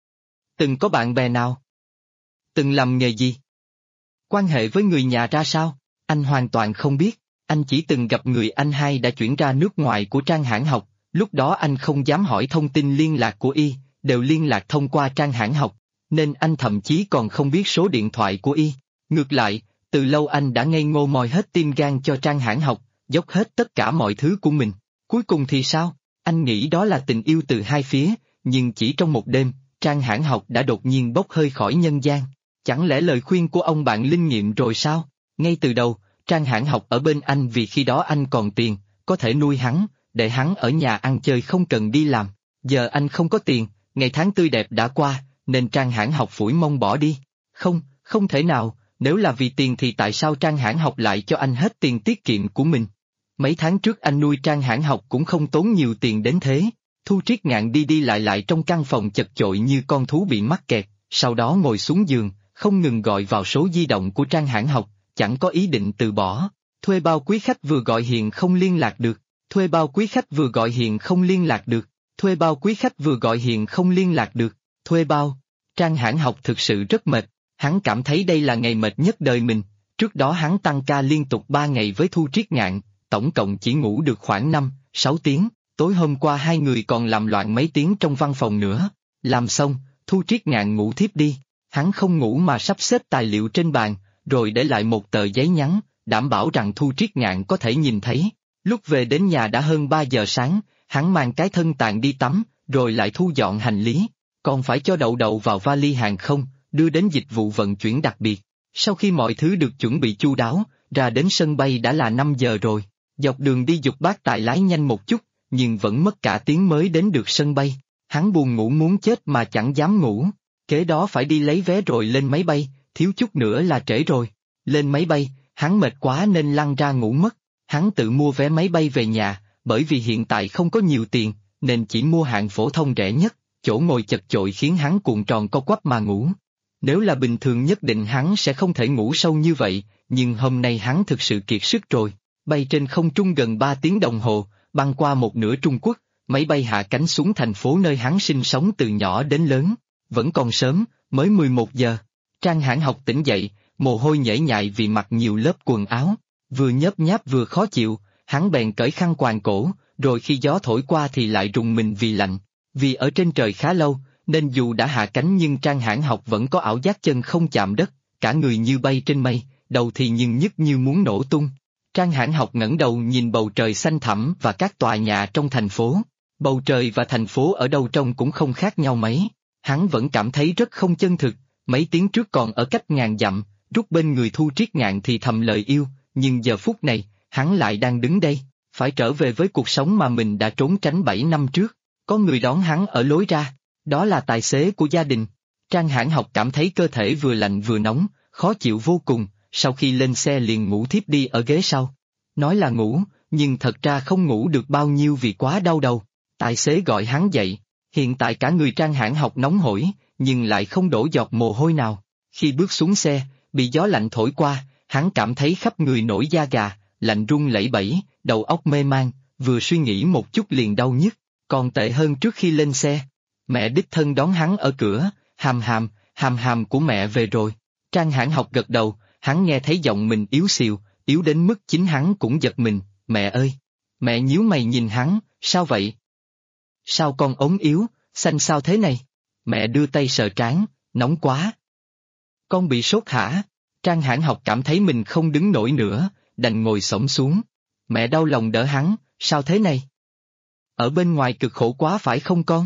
Từng có bạn bè nào? Từng làm nghề gì? Quan hệ với người nhà ra sao? Anh hoàn toàn không biết, anh chỉ từng gặp người anh hai đã chuyển ra nước ngoài của Trang Hãn Học, lúc đó anh không dám hỏi thông tin liên lạc của y, đều liên lạc thông qua Trang Hãn Học, nên anh thậm chí còn không biết số điện thoại của y. Ngược lại, từ lâu anh đã ngây ngô moi hết tim gan cho Trang Hãn Học, dốc hết tất cả mọi thứ của mình. Cuối cùng thì sao? Anh nghĩ đó là tình yêu từ hai phía, nhưng chỉ trong một đêm, Trang Hãn Học đã đột nhiên bốc hơi khỏi nhân gian. Chẳng lẽ lời khuyên của ông bạn linh nghiệm rồi sao? Ngay từ đầu, Trang Hãn Học ở bên anh vì khi đó anh còn tiền, có thể nuôi hắn, để hắn ở nhà ăn chơi không cần đi làm. Giờ anh không có tiền, ngày tháng tươi đẹp đã qua, nên Trang Hãn Học phủi mông bỏ đi. Không, không thể nào, nếu là vì tiền thì tại sao Trang Hãn Học lại cho anh hết tiền tiết kiệm của mình? Mấy tháng trước anh nuôi Trang Hãn Học cũng không tốn nhiều tiền đến thế. Thu Triết Ngạn đi đi lại trong căn phòng chật chội như con thú bị mắc kẹt, sau đó ngồi xuống giường, không ngừng gọi vào số di động của Trang Hãn Học, chẳng có ý định từ bỏ. Thuê bao quý khách vừa gọi hiện không liên lạc được, thuê bao quý khách vừa gọi hiện không liên lạc được, thuê bao quý khách vừa gọi hiện không liên lạc được, thuê bao. Trang Hãn Học thực sự rất mệt, hắn cảm thấy đây là ngày mệt nhất đời mình, trước đó hắn tăng ca liên tục 3 ngày với Thu Triết Ngạn, tổng cộng chỉ ngủ được khoảng 5-6 tiếng, tối hôm qua hai người còn làm loạn mấy tiếng trong văn phòng nữa. Làm xong, Thu Triết Ngạn ngủ thiếp đi, hắn không ngủ mà sắp xếp tài liệu trên bàn, rồi để lại một tờ giấy nhắn, đảm bảo rằng Thu Triết Ngạn có thể nhìn thấy. Lúc về đến nhà đã hơn 3 giờ sáng, hắn mang cái thân tàn đi tắm, rồi lại thu dọn hành lý, còn phải cho đậu đậu vào vali hàng không, đưa đến dịch vụ vận chuyển đặc biệt. Sau khi mọi thứ được chuẩn bị chu đáo, ra đến sân bay đã là 5 giờ rồi, dọc đường đi giục bác tài lái nhanh một chút, nhưng vẫn mất cả tiếng mới đến được sân bay. Hắn buồn ngủ muốn chết mà chẳng dám ngủ, kế đó phải đi lấy vé rồi lên máy bay, thiếu chút nữa là trễ rồi. Lên máy bay, hắn mệt quá nên lăn ra ngủ mất. Hắn tự mua vé máy bay về nhà, bởi vì hiện tại không có nhiều tiền, nên chỉ mua hạng phổ thông rẻ nhất, chỗ ngồi chật chội khiến hắn cuộn tròn co quắp mà ngủ. Nếu là bình thường nhất định hắn sẽ không thể ngủ sâu như vậy, nhưng hôm nay hắn thực sự kiệt sức rồi. Bay trên không trung gần 3 tiếng đồng hồ, băng qua một nửa Trung Quốc, máy bay hạ cánh xuống thành phố nơi hắn sinh sống từ nhỏ đến lớn. Vẫn còn sớm, mới 11 giờ. Trang Hãn Học tỉnh dậy, mồ hôi nhễ nhại vì mặc nhiều lớp quần áo, vừa nhớp nháp vừa khó chịu, hắn bèn cởi khăn quàng cổ, rồi khi gió thổi qua thì lại rùng mình vì lạnh. Vì ở trên trời khá lâu, nên dù đã hạ cánh nhưng Trang Hãn Học vẫn có ảo giác chân không chạm đất, cả người như bay trên mây, đầu thì nhưng nhức như muốn nổ tung. Trang Hãn Học ngẩng đầu nhìn bầu trời xanh thẳm và các tòa nhà trong thành phố. Bầu trời và thành phố ở đâu trông cũng không khác nhau mấy. Hắn vẫn cảm thấy rất không chân thực, mấy tiếng trước còn ở cách ngàn dặm, rút bên người Thu Triết Ngạn thì thầm lời yêu, nhưng giờ phút này, hắn lại đang đứng đây, phải trở về với cuộc sống mà mình đã trốn tránh 7 năm trước. Có người đón hắn ở lối ra, đó là tài xế của gia đình. Trang Hãn Học cảm thấy cơ thể vừa lạnh vừa nóng, khó chịu vô cùng, sau khi lên xe liền ngủ thiếp đi ở ghế sau. Nói là ngủ, nhưng thật ra không ngủ được bao nhiêu vì quá đau đầu. Tài xế gọi hắn dậy, hiện tại cả người Trang Hãn Học nóng hổi, nhưng lại không đổ giọt mồ hôi nào. Khi bước xuống xe, bị gió lạnh thổi qua, hắn cảm thấy khắp người nổi da gà, lạnh run lẩy bẩy, đầu óc mê man, vừa suy nghĩ một chút liền đau nhức, còn tệ hơn trước khi lên xe. Mẹ đích thân đón hắn ở cửa, hàm hàm của mẹ về rồi. Trang Hãn Học gật đầu, hắn nghe thấy giọng mình yếu xìu, yếu đến mức chính hắn cũng giật mình, mẹ ơi! Mẹ nhíu mày nhìn hắn, sao vậy? Sao con ốm yếu, xanh sao thế này? Mẹ đưa tay sờ trán, nóng quá. Con bị sốt hả? Trang Hãn Học cảm thấy mình không đứng nổi nữa, đành ngồi xổm xuống. Mẹ đau lòng đỡ hắn, sao thế này? Ở bên ngoài cực khổ quá phải không con?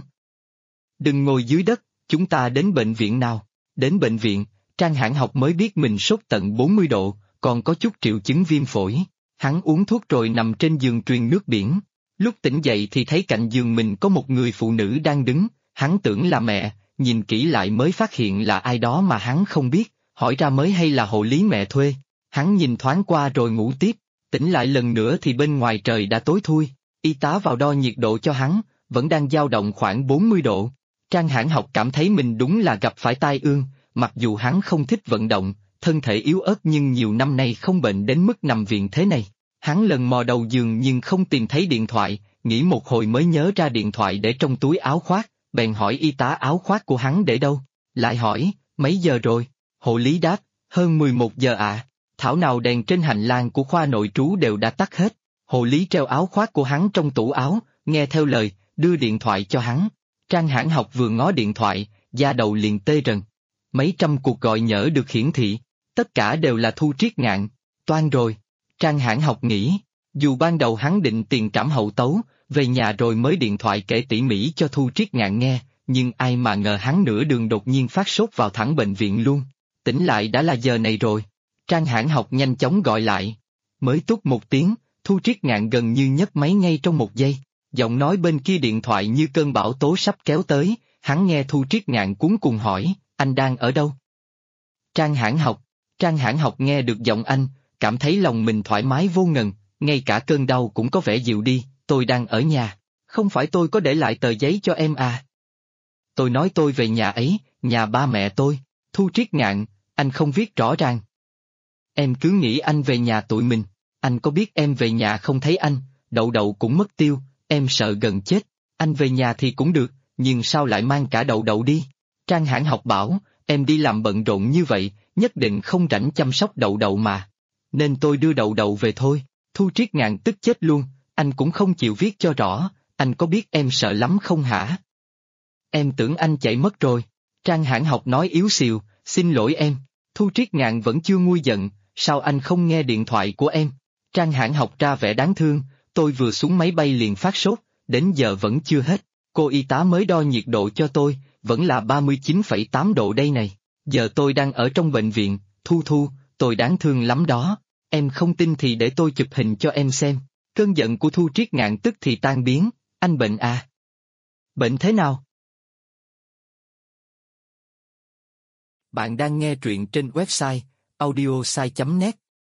Đừng ngồi dưới đất, chúng ta đến bệnh viện nào. Đến bệnh viện, Trang Hãn Học mới biết mình sốt tận 40 độ, còn có chút triệu chứng viêm phổi. Hắn uống thuốc rồi nằm trên giường truyền nước biển. Lúc tỉnh dậy thì thấy cạnh giường mình có một người phụ nữ đang đứng, hắn tưởng là mẹ, nhìn kỹ lại mới phát hiện là ai đó mà hắn không biết, hỏi ra mới hay là hộ lý mẹ thuê. Hắn nhìn thoáng qua rồi ngủ tiếp, tỉnh lại lần nữa thì bên ngoài trời đã tối thui, y tá vào đo nhiệt độ cho hắn, vẫn đang dao động khoảng 40 độ. Trang Hãn Học cảm thấy mình đúng là gặp phải tai ương, mặc dù hắn không thích vận động, thân thể yếu ớt nhưng nhiều năm nay không bệnh đến mức nằm viện thế này. Hắn lần mò đầu giường nhưng không tìm thấy điện thoại, nghĩ một hồi mới nhớ ra điện thoại để trong túi áo khoác, bèn hỏi y tá áo khoác của hắn để đâu. Lại hỏi, mấy giờ rồi? Hộ lý đáp, hơn 11 giờ ạ. Thảo nào đèn trên hành lang của khoa nội trú đều đã tắt hết. Hộ lý treo áo khoác của hắn trong tủ áo, nghe theo lời, đưa điện thoại cho hắn. Trang Hãn Học vừa ngó điện thoại, da đầu liền tê rần. Mấy trăm cuộc gọi nhỡ được hiển thị, tất cả đều là Thu Triết Ngạn. Toan rồi. Trang Hãn Học nghĩ, dù ban đầu hắn định tiền trảm hậu tấu, về nhà rồi mới điện thoại kể tỉ mỉ cho Thu Triết Ngạn nghe, nhưng ai mà ngờ hắn nửa đường đột nhiên phát sốt vào thẳng bệnh viện luôn. Tỉnh lại đã là giờ này rồi. Trang Hãn Học nhanh chóng gọi lại. Mới tút một tiếng, Thu Triết Ngạn gần như nhấc máy ngay trong một giây. Giọng nói bên kia điện thoại như cơn bão tố sắp kéo tới, hắn nghe Thu Triết Ngạn cuống cuồng hỏi, anh đang ở đâu? Trang Hãn Học nghe được giọng anh, cảm thấy lòng mình thoải mái vô ngần, ngay cả cơn đau cũng có vẻ dịu đi, tôi đang ở nhà, không phải tôi có để lại tờ giấy cho em à? Tôi nói tôi về nhà ấy, nhà ba mẹ tôi. Thu Triết Ngạn, anh không viết rõ ràng. Em cứ nghĩ anh về nhà tụi mình, anh có biết em về nhà không thấy anh, Đậu Đậu cũng mất tiêu, em sợ gần chết, anh về nhà thì cũng được, nhưng sao lại mang cả Đậu Đậu đi? Trang Hãn Học bảo, em đi làm bận rộn như vậy, nhất định không rảnh chăm sóc Đậu Đậu mà. Nên tôi đưa Đậu Đậu về thôi. Thu Triết Ngạn tức chết luôn, anh cũng không chịu viết cho rõ, anh có biết em sợ lắm không hả? Em tưởng anh chạy mất rồi. Trang Hãn Học nói yếu xìu, xin lỗi em. Thu Triết Ngạn vẫn chưa nguôi giận, sao anh không nghe điện thoại của em? Trang Hãn Học ra vẻ đáng thương, tôi vừa xuống máy bay liền phát sốt, đến giờ vẫn chưa hết. Cô y tá mới đo nhiệt độ cho tôi, vẫn là 39,8 độ đây này. Giờ tôi đang ở trong bệnh viện, Thu, tôi đáng thương lắm đó. Em không tin thì để tôi chụp hình cho em xem. Cơn giận của Thu Triết Ngạn tức thì tan biến, anh bệnh à? Bệnh thế nào? Bạn đang nghe truyện trên website audiosai.net.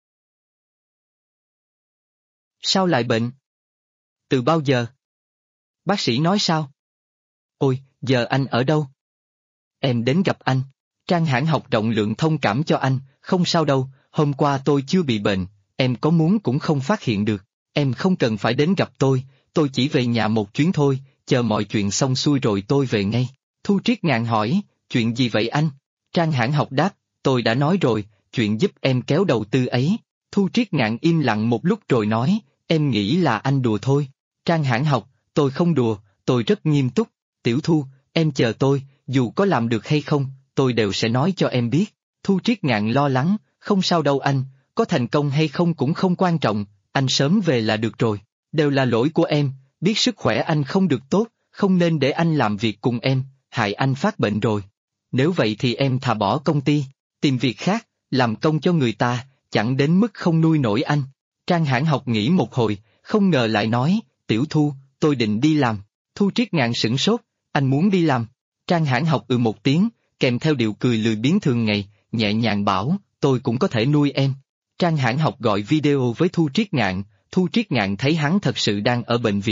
Sao lại bệnh? Từ bao giờ? Bác sĩ nói sao? Ôi, giờ anh ở đâu? Em đến gặp anh. Trang Hãn Học rộng lượng thông cảm cho anh, không sao đâu, hôm qua tôi chưa bị bệnh, em có muốn cũng không phát hiện được, em không cần phải đến gặp tôi chỉ về nhà một chuyến thôi, chờ mọi chuyện xong xuôi rồi tôi về ngay. Thu Triết Ngạn hỏi, chuyện gì vậy anh? Trang Hãn Học đáp, tôi đã nói rồi, chuyện giúp em kéo đầu tư ấy. Thu Triết Ngạn im lặng một lúc rồi nói, em nghĩ là anh đùa thôi. Trang Hãn Học, tôi không đùa, tôi rất nghiêm túc. Tiểu Thu, em chờ tôi, dù có làm được hay không, tôi đều sẽ nói cho em biết. Thu Triết Ngạn lo lắng, không sao đâu anh, có thành công hay không cũng không quan trọng, anh sớm về là được rồi. Đều là lỗi của em, biết sức khỏe anh không được tốt, không nên để anh làm việc cùng em, hại anh phát bệnh rồi. Nếu vậy thì em thà bỏ công ty, tìm việc khác, làm công cho người ta, chẳng đến mức không nuôi nổi anh. Trang Hãn Học nghĩ một hồi, không ngờ lại nói, Tiểu Thu, tôi định đi làm. Thu Triết Ngạn sửng sốt, anh muốn đi làm? Trang Hãn Học một tiếng, kèm theo điệu cười lười biếng thường ngày, nhẹ nhàng bảo, tôi cũng có thể nuôi em. Trang Hãn Học gọi video với Thu Triết Ngạn thấy hắn thật sự đang ở bệnh viện,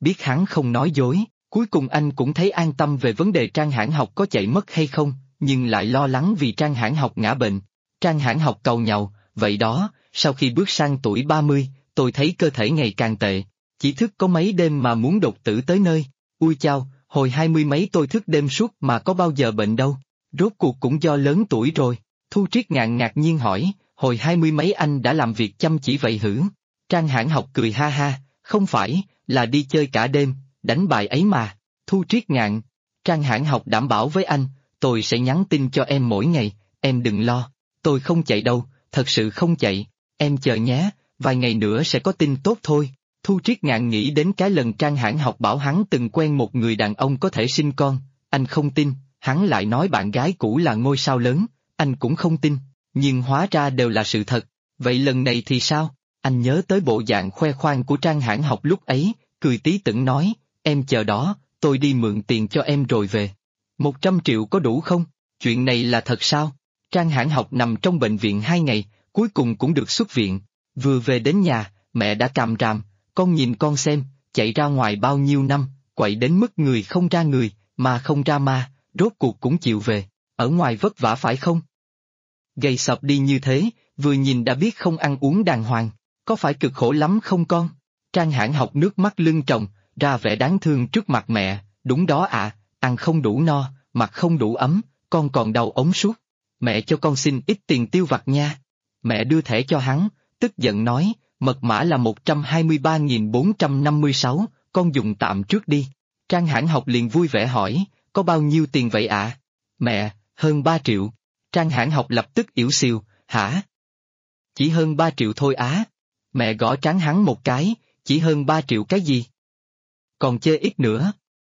biết hắn không nói dối, cuối cùng anh cũng thấy an tâm về vấn đề Trang Hãn Học có chạy mất hay không, nhưng lại lo lắng vì Trang Hãn Học ngã bệnh. Trang Hãn Học càu nhàu, vậy đó, sau khi bước sang tuổi 30, tôi thấy cơ thể ngày càng tệ, chỉ thức có mấy đêm mà muốn đột tử tới nơi. Ui chao, hồi 20 mấy tôi thức đêm suốt mà có bao giờ bệnh đâu, rốt cuộc cũng do lớn tuổi rồi. Thu Triết Ngạn ngạc nhiên hỏi, hồi 20 mấy anh đã làm việc chăm chỉ vậy hử? Trang Hãn Học cười ha ha, không phải, là đi chơi cả đêm, đánh bài ấy mà. Thu Triết Ngạn, Trang Hãn Học đảm bảo với anh, tôi sẽ nhắn tin cho em mỗi ngày, em đừng lo, tôi không chạy đâu, thật sự không chạy, em chờ nhé, vài ngày nữa sẽ có tin tốt thôi. Thu Triết Ngạn nghĩ đến cái lần Trang Hãn Học bảo hắn từng quen một người đàn ông có thể sinh con, anh không tin, hắn lại nói bạn gái cũ là ngôi sao lớn, anh cũng không tin, nhưng hóa ra đều là sự thật, vậy lần này thì sao? Anh nhớ tới bộ dạng khoe khoang của Trang Hãn Học lúc ấy, cười tí tửng nói, em chờ đó, tôi đi mượn tiền cho em rồi về. 100 triệu có đủ không? Chuyện này là thật sao? Trang Hãn Học nằm trong bệnh viện 2 ngày, cuối cùng cũng được xuất viện. Vừa về đến nhà, mẹ đã càm ràm, con nhìn con xem, chạy ra ngoài bao nhiêu năm, quậy đến mức người không ra người, mà không ra ma, rốt cuộc cũng chịu về, ở ngoài vất vả phải không? Gầy sập đi như thế, vừa nhìn đã biết không ăn uống đàng hoàng, có phải cực khổ lắm không con? Trang Hãn Học nước mắt lưng tròng, ra vẻ đáng thương trước mặt mẹ, đúng đó ạ, ăn không đủ no, mặc không đủ ấm, con còn đau ốm suốt. Mẹ cho con xin ít tiền tiêu vặt nha. Mẹ đưa thẻ cho hắn, tức giận nói, mật mã là 123.456, con dùng tạm trước đi. Trang Hãn Học liền vui vẻ hỏi, có bao nhiêu tiền vậy ạ? Mẹ, hơn 3 triệu. Trang Hãn Học lập tức ỉu xìu, hả? Chỉ hơn 3 triệu thôi á. Mẹ gõ trán hắn một cái, chỉ hơn 3 triệu cái gì? Còn chê ít nữa.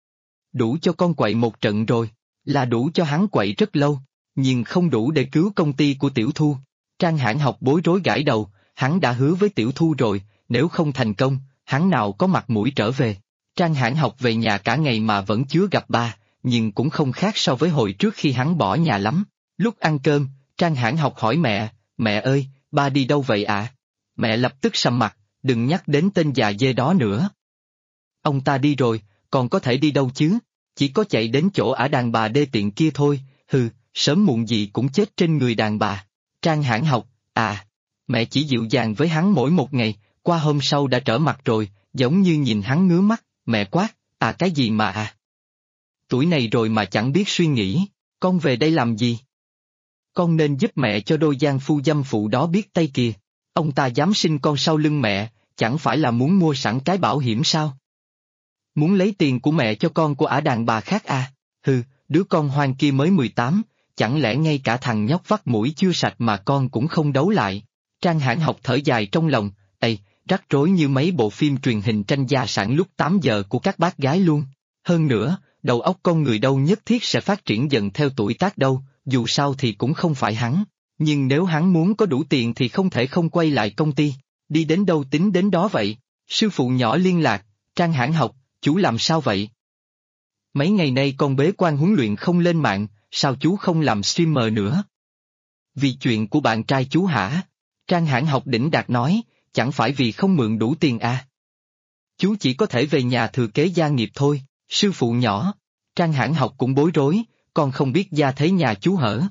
Đủ cho con quậy một trận rồi, là đủ cho hắn quậy rất lâu, nhưng không đủ để cứu công ty của Tiểu Thu. Trang Hãn Học bối rối gãi đầu, hắn đã hứa với Tiểu Thu rồi, nếu không thành công, hắn nào có mặt mũi trở về. Trang Hãn Học về nhà cả ngày mà vẫn chưa gặp ba, nhưng cũng không khác so với hồi trước khi hắn bỏ nhà lắm. Lúc ăn cơm, Trang Hãn Học hỏi mẹ, mẹ ơi, ba đi đâu vậy ạ? Mẹ lập tức sầm mặt, đừng nhắc đến tên già dê đó nữa. Ông ta đi rồi, còn có thể đi đâu chứ? Chỉ có chạy đến chỗ ả đàn bà đê tiện kia thôi, hừ, sớm muộn gì cũng chết trên người đàn bà. Trang Hãn Học, mẹ chỉ dịu dàng với hắn mỗi một ngày, qua hôm sau đã trở mặt rồi, giống như nhìn hắn ngứa mắt, mẹ quát, cái gì mà Tuổi này rồi mà chẳng biết suy nghĩ, con về đây làm gì? Con nên giúp mẹ cho đôi giang phu dâm phụ đó biết tay kìa, ông ta dám sinh con sau lưng mẹ, chẳng phải là muốn mua sẵn cái bảo hiểm sao? Muốn lấy tiền của mẹ cho con của ả đàn bà khác à? Hừ, đứa con hoang kia mới 18, chẳng lẽ ngay cả thằng nhóc vắt mũi chưa sạch mà con cũng không đấu lại? Trang Hãn Học thở dài trong lòng, rắc rối như mấy bộ phim truyền hình tranh gia sản lúc 8 giờ của các bác gái luôn. Hơn nữa, đầu óc con người đâu nhất thiết sẽ phát triển dần theo tuổi tác đâu, dù sao thì cũng không phải hắn. Nhưng nếu hắn muốn có đủ tiền thì không thể không quay lại công ty, đi đến đâu tính đến đó vậy. Sư phụ nhỏ liên lạc, Trang Hãn Học, chú làm sao vậy? Mấy ngày nay con bế quan huấn luyện không lên mạng, sao chú không làm streamer nữa? Vì chuyện của bạn trai chú hả? Trang Hãn Học đỉnh đạt nói, chẳng phải vì không mượn đủ tiền à? Chú chỉ có thể về nhà thừa kế gia nghiệp thôi, sư phụ nhỏ. Trang Hãn Học cũng bối rối, con không biết gia thế nhà chú hở?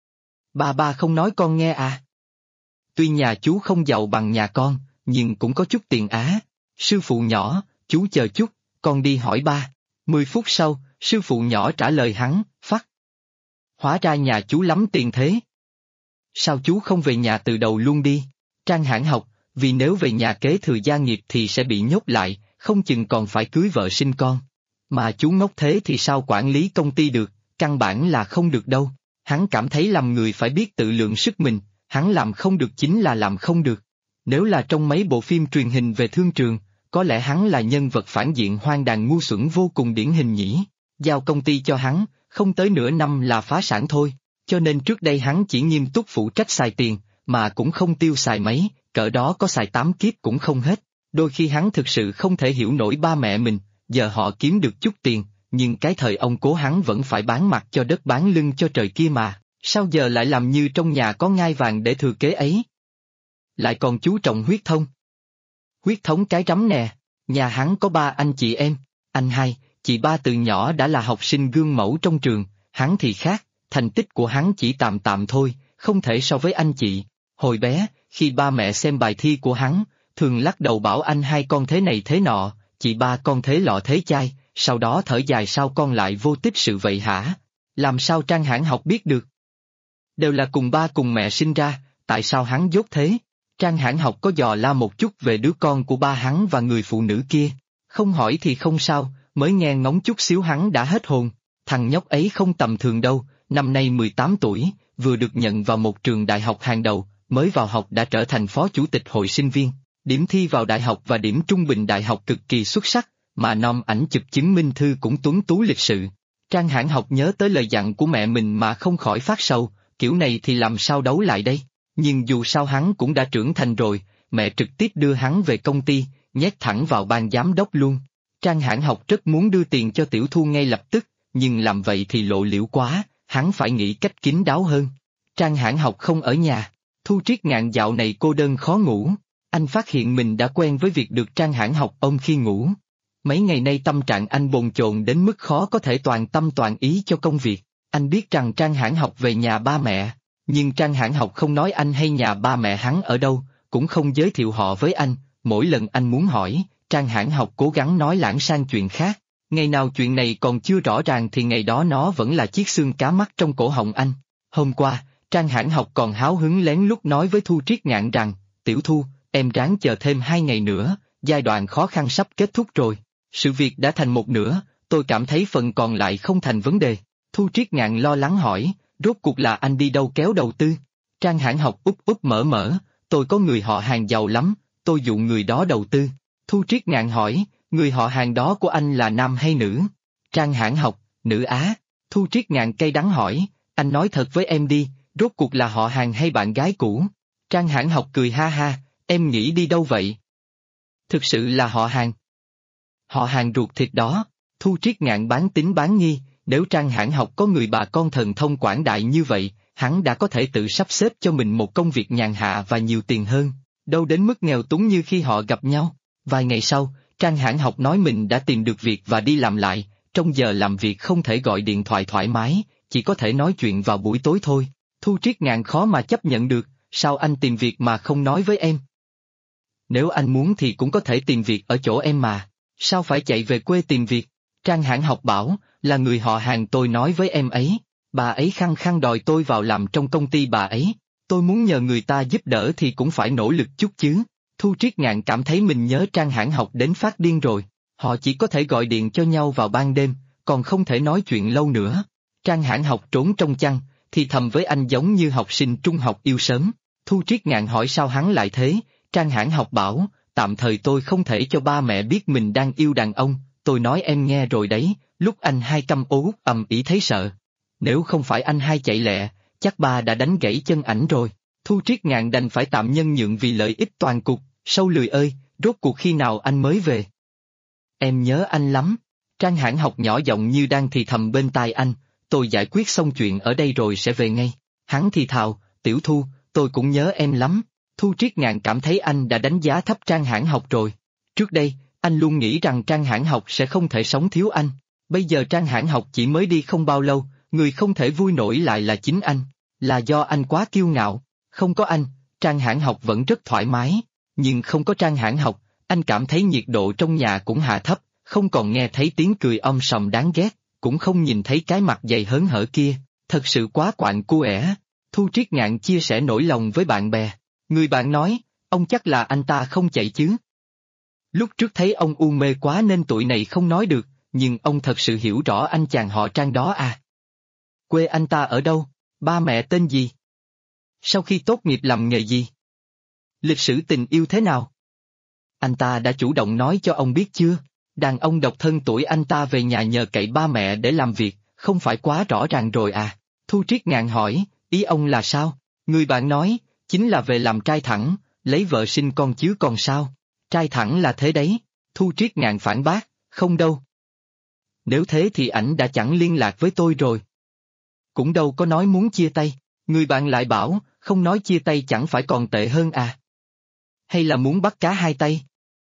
Ba không nói con nghe à? Tuy nhà chú không giàu bằng nhà con, nhưng cũng có chút tiền á. Sư phụ nhỏ, chú chờ chút, con đi hỏi ba. 10 phút sau, sư phụ nhỏ trả lời hắn, phắt. Hóa ra nhà chú lắm tiền thế. Sao chú không về nhà từ đầu luôn đi? Trang Hãn Học, vì nếu về nhà kế thừa gia nghiệp thì sẽ bị nhốt lại, không chừng còn phải cưới vợ sinh con. Mà chú ngốc thế thì sao quản lý công ty được, căn bản là không được đâu. Hắn cảm thấy làm người phải biết tự lượng sức mình, hắn làm không được chính là làm không được. Nếu là trong mấy bộ phim truyền hình về thương trường, có lẽ hắn là nhân vật phản diện hoang đàn ngu xuẩn vô cùng điển hình nhỉ. Giao công ty cho hắn, không tới nửa năm là phá sản thôi, cho nên trước đây hắn chỉ nghiêm túc phụ trách xài tiền, mà cũng không tiêu xài mấy, cỡ đó có xài 8 kiếp cũng không hết. Đôi khi hắn thực sự không thể hiểu nổi ba mẹ mình, giờ họ kiếm được chút tiền, nhưng cái thời ông cố hắn vẫn phải bán mặt cho đất bán lưng cho trời kia mà, sao giờ lại làm như trong nhà có ngai vàng để thừa kế ấy? Lại còn chú trọng huyết thống. Huyết thống cái rắm nè, Nhà hắn có 3 anh chị em, anh hai, chị ba từ nhỏ đã là học sinh gương mẫu trong trường, hắn thì khác, thành tích của hắn chỉ tạm tạm thôi, không thể so với anh chị. Hồi bé, khi ba mẹ xem bài thi của hắn, thường lắc đầu bảo anh hai con thế này thế nọ, chị ba con thế lọ thế chai, sau đó thở dài sao con lại vô tích sự vậy hả? Làm sao Trang Hãn Học biết được? Đều là cùng ba cùng mẹ sinh ra, tại sao hắn dốt thế? Trang Hãn Học có dò la một chút về đứa con của ba hắn và người phụ nữ kia. Không hỏi thì không sao, mới nghe ngóng chút xíu hắn đã hết hồn. Thằng nhóc ấy không tầm thường đâu, năm nay 18 tuổi, vừa được nhận vào một trường đại học hàng đầu, mới vào học đã trở thành phó chủ tịch hội sinh viên. Điểm thi vào đại học và điểm trung bình đại học cực kỳ xuất sắc, mà nom ảnh chụp chứng minh thư cũng tuấn tú lịch sự. Trang Hãn Học nhớ tới lời dặn của mẹ mình mà không khỏi phát sầu, kiểu này thì làm sao đấu lại đây? Nhưng dù sao hắn cũng đã trưởng thành rồi, mẹ trực tiếp đưa hắn về công ty, nhét thẳng vào ban giám đốc luôn. Trang Hãn Học rất muốn đưa tiền cho Tiểu Thu ngay lập tức, nhưng làm vậy thì lộ liễu quá, hắn phải nghĩ cách kín đáo hơn. Trang Hãn Học không ở nhà, Thu Triết Ngạn dạo này cô đơn khó ngủ, anh phát hiện mình đã quen với việc được Trang Hãn Học ôm khi ngủ. Mấy ngày nay tâm trạng anh bồn chồn đến mức khó có thể toàn tâm toàn ý cho công việc. Anh biết rằng Trang Hãn Học về nhà ba mẹ, nhưng Trang Hãn Học không nói anh hay nhà ba mẹ hắn ở đâu, cũng không giới thiệu họ với anh. Mỗi lần anh muốn hỏi, Trang Hãn Học cố gắng nói lãng sang chuyện khác. Ngày nào chuyện này còn chưa rõ ràng thì ngày đó nó vẫn là chiếc xương cá mắc trong cổ họng anh. Hôm qua, Trang Hãn Học còn háo hứng lén lút nói với Thu Triết Ngạn rằng, Tiểu Thu, em ráng chờ thêm 2 ngày nữa, giai đoạn khó khăn sắp kết thúc rồi. Sự việc đã thành một nửa, tôi cảm thấy phần còn lại không thành vấn đề. Thu Triết Ngạn lo lắng hỏi, rốt cuộc là anh đi đâu kéo đầu tư? Trang Hãn Học úp úp mở, tôi có người họ hàng giàu lắm, tôi dụ người đó đầu tư. Thu Triết Ngạn hỏi, người họ hàng đó của anh là nam hay nữ? Trang Hãn Học, nữ Á. Thu Triết Ngạn cay đắng hỏi, anh nói thật với em đi, rốt cuộc là họ hàng hay bạn gái cũ? Trang Hãn Học cười ha ha, em nghĩ đi đâu vậy? Thực sự là họ hàng. Họ hàng ruột thịt đó. Thu Triết Ngạn bán tín bán nghi, nếu Trang Hãn Học có người bà con thần thông quảng đại như vậy, hắn đã có thể tự sắp xếp cho mình một công việc nhàn hạ và nhiều tiền hơn, đâu đến mức nghèo túng như khi họ gặp nhau. Vài ngày sau, Trang Hãn Học nói mình đã tìm được việc và đi làm lại, trong giờ làm việc không thể gọi điện thoại thoải mái, chỉ có thể nói chuyện vào buổi tối thôi. Thu Triết Ngạn khó mà chấp nhận được, sao anh tìm việc mà không nói với em? Nếu anh muốn thì cũng có thể tìm việc ở chỗ em mà, sao phải chạy về quê tìm việc? Trang Hãn Học bảo, là người họ hàng tôi nói với em ấy, bà ấy khăng khăng đòi tôi vào làm trong công ty bà ấy, tôi muốn nhờ người ta giúp đỡ thì cũng phải nỗ lực chút chứ. Thu Triết Ngạn cảm thấy mình nhớ Trang Hãn Học đến phát điên rồi, họ chỉ có thể gọi điện cho nhau vào ban đêm, còn không thể nói chuyện lâu nữa. Trang Hãn Học trốn trong chăn, thì thầm với anh giống như học sinh trung học yêu sớm. Thu Triết Ngạn hỏi sao hắn lại thế, Trang Hãn Học bảo, tạm thời tôi không thể cho ba mẹ biết mình đang yêu đàn ông, tôi nói em nghe rồi đấy, lúc anh hai câm ố ầm ĩ thấy sợ. Nếu không phải anh hai chạy lẹ, chắc ba đã đánh gãy chân ảnh rồi. Thu Triết Ngạn đành phải tạm nhân nhượng vì lợi ích toàn cục. Sâu lười ơi, rốt cuộc khi nào anh mới về? Em nhớ anh lắm. Trang Hãn Học nhỏ giọng như đang thì thầm bên tai anh, tôi giải quyết xong chuyện ở đây rồi sẽ về ngay. Hắn thì thào, Tiểu Thu, tôi cũng nhớ em lắm. Thu Triết Ngạn cảm thấy anh đã đánh giá thấp Trang Hãn Học rồi. Trước đây, anh luôn nghĩ rằng Trang Hãn Học sẽ không thể sống thiếu anh. Bây giờ Trang Hãn Học chỉ mới đi không bao lâu, người không thể vui nổi lại là chính anh. Là do anh quá kiêu ngạo. Không có anh, Trang Hãn Học vẫn rất thoải mái. Nhưng không có Trang Hãn Học, anh cảm thấy nhiệt độ trong nhà cũng hạ thấp, không còn nghe thấy tiếng cười sòm đáng ghét, cũng không nhìn thấy cái mặt dày hớn hở kia, thật sự quá quạnh ẻ. Thu Triết Ngạn chia sẻ nỗi lòng với bạn bè. Người bạn nói, ông chắc là anh ta không chạy chứ. Lúc trước thấy ông u mê quá nên tụi này không nói được, nhưng ông thật sự hiểu rõ anh chàng họ Trang đó à. Quê anh ta ở đâu? Ba mẹ tên gì? Sau khi tốt nghiệp làm nghề gì? Lịch sử tình yêu thế nào? Anh ta đã chủ động nói cho ông biết chưa? Đàn ông độc thân tuổi anh ta về nhà nhờ cậy ba mẹ để làm việc, không phải quá rõ ràng rồi à? Thu Triết Ngạn hỏi, ý ông là sao? Người bạn nói, chính là về làm trai thẳng, lấy vợ sinh con chứ còn sao? Trai thẳng là thế đấy. Thu Triết Ngạn phản bác, không đâu. Nếu thế thì ảnh đã chẳng liên lạc với tôi rồi. Cũng đâu có nói muốn chia tay. Người bạn lại bảo, không nói chia tay chẳng phải còn tệ hơn à? Hay là muốn bắt cá hai tay?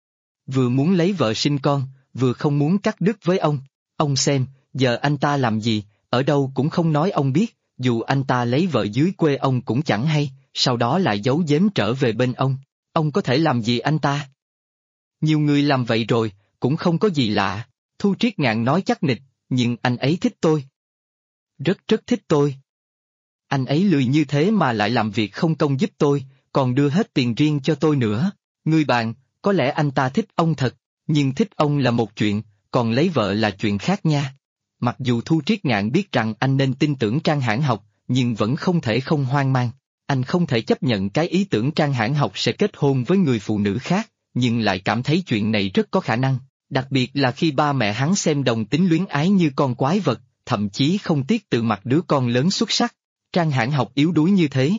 vừa muốn lấy vợ sinh con, vừa không muốn cắt đứt với ông. Ông xem, giờ anh ta làm gì, ở đâu cũng không nói ông biết, dù anh ta lấy vợ dưới quê ông cũng chẳng hay, sau đó lại giấu giếm trở về bên ông có thể làm gì anh ta? Nhiều người làm vậy rồi, cũng không có gì lạ. Thu Triết Ngạn nói chắc nịch, nhưng anh ấy thích tôi. Rất rất thích tôi. Anh ấy lười như thế mà lại làm việc không công giúp tôi, còn đưa hết tiền riêng cho tôi nữa. Người bạn, có lẽ anh ta thích ông thật, nhưng thích ông là một chuyện, còn lấy vợ là chuyện khác nha. Mặc dù Thu Triết Ngạn biết rằng anh nên tin tưởng Trang Hãn Học, nhưng vẫn không thể không hoang mang. Anh không thể chấp nhận cái ý tưởng Trang Hãn Học sẽ kết hôn với người phụ nữ khác, nhưng lại cảm thấy chuyện này rất có khả năng, đặc biệt là khi ba mẹ hắn xem đồng tính luyến ái như con quái vật, thậm chí không tiếc từ mặt đứa con lớn xuất sắc. Trang Hãn Học yếu đuối như thế,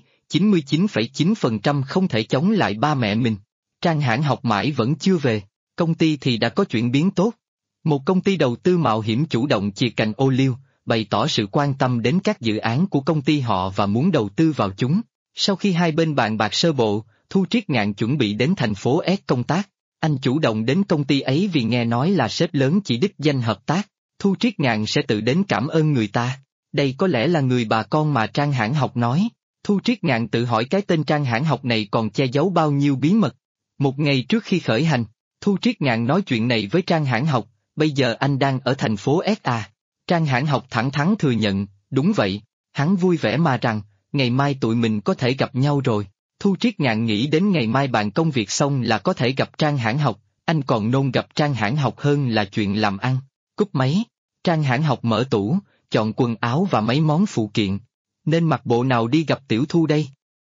99,9% không thể chống lại ba mẹ mình. Trang Hãn Học mãi vẫn chưa về, công ty thì đã có chuyển biến tốt. Một công ty đầu tư mạo hiểm chủ động chìa cành ô liu, bày tỏ sự quan tâm đến các dự án của công ty họ và muốn đầu tư vào chúng. Sau khi hai bên bàn bạc sơ bộ, Thu Triết Ngạn chuẩn bị đến thành phố S công tác. Anh chủ động đến công ty ấy vì nghe nói là sếp lớn chỉ đích danh hợp tác. Thu Triết Ngạn sẽ tự đến cảm ơn người ta. Đây có lẽ là người bà con mà Trang Hãn Học nói. Thu Triết Ngạn tự hỏi cái tên Trang Hãn Học này còn che giấu bao nhiêu bí mật. Một ngày trước khi khởi hành, Thu Triết Ngạn nói chuyện này với Trang Hãn Học, bây giờ anh đang ở thành phố S à. Trang Hãn Học thẳng thắn thừa nhận, đúng vậy, hắn vui vẻ mà rằng, ngày mai tụi mình có thể gặp nhau rồi. Thu Triết Ngạn nghĩ đến ngày mai bàn công việc xong là có thể gặp Trang Hãn Học, anh còn nôn gặp Trang Hãn Học hơn là chuyện làm ăn. Cúp máy, Trang Hãn Học mở tủ, chọn quần áo và mấy món phụ kiện. Nên mặc bộ nào đi gặp Tiểu Thu đây?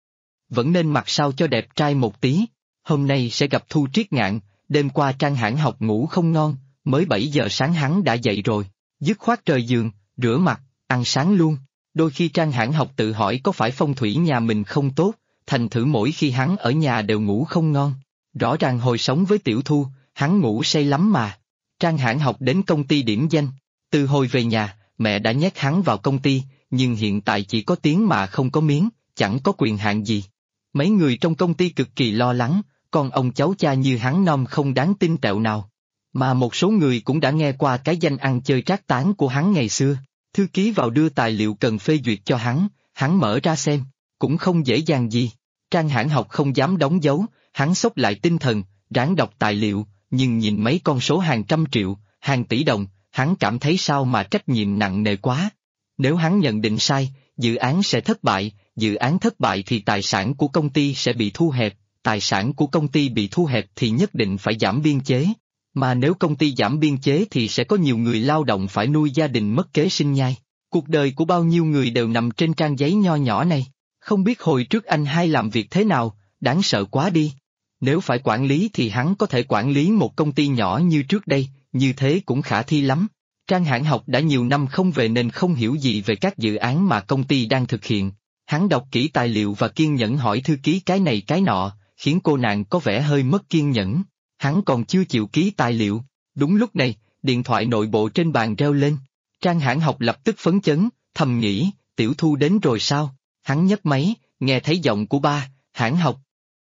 Vẫn nên mặc sao cho đẹp trai một tí. Hôm nay sẽ gặp Thu Triết Ngạn, đêm qua Trang Hãn Học ngủ không ngon, mới 7 giờ sáng hắn đã dậy rồi, dứt khoát rời giường, rửa mặt, ăn sáng luôn. Đôi khi Trang Hãn Học tự hỏi có phải phong thủy nhà mình không tốt, thành thử mỗi khi hắn ở nhà đều ngủ không ngon. Rõ ràng hồi sống với Tiểu Thu, hắn ngủ say lắm mà. Trang Hãn Học đến công ty điểm danh. Từ hồi về nhà, mẹ đã nhét hắn vào công ty, nhưng hiện tại chỉ có tiếng mà không có miếng, chẳng có quyền hạn gì. Mấy người trong công ty cực kỳ lo lắng, con ông cháu cha như hắn non không đáng tin tẹo nào. Mà một số người cũng đã nghe qua cái danh ăn chơi trác tán của hắn ngày xưa. Thư ký vào đưa tài liệu cần phê duyệt cho hắn mở ra xem, cũng không dễ dàng gì. Trang Hãn Học không dám đóng dấu, hắn xốc lại tinh thần, ráng đọc tài liệu, nhưng nhìn mấy con số hàng trăm triệu, hàng tỷ đồng, hắn cảm thấy sao mà trách nhiệm nặng nề quá. Nếu hắn nhận định sai, dự án sẽ thất bại, dự án thất bại thì tài sản của công ty sẽ bị thu hẹp, tài sản của công ty bị thu hẹp thì nhất định phải giảm biên chế. Mà nếu công ty giảm biên chế thì sẽ có nhiều người lao động phải nuôi gia đình mất kế sinh nhai. Cuộc đời của bao nhiêu người đều nằm trên trang giấy nho nhỏ này. Không biết hồi trước anh hai làm việc thế nào, đáng sợ quá đi. Nếu phải quản lý thì hắn có thể quản lý một công ty nhỏ như trước đây, như thế cũng khả thi lắm. Trang Hãn Học đã nhiều năm không về nên không hiểu gì về các dự án mà công ty đang thực hiện. Hắn đọc kỹ tài liệu và kiên nhẫn hỏi thư ký cái này cái nọ, khiến cô nàng có vẻ hơi mất kiên nhẫn. Hắn còn chưa chịu ký tài liệu. Đúng lúc này, điện thoại nội bộ trên bàn reo lên. Trang Hãn Học lập tức phấn chấn, thầm nghĩ, Tiểu Thu đến rồi sao? Hắn nhấc máy, nghe thấy giọng của ba, Hãn Học.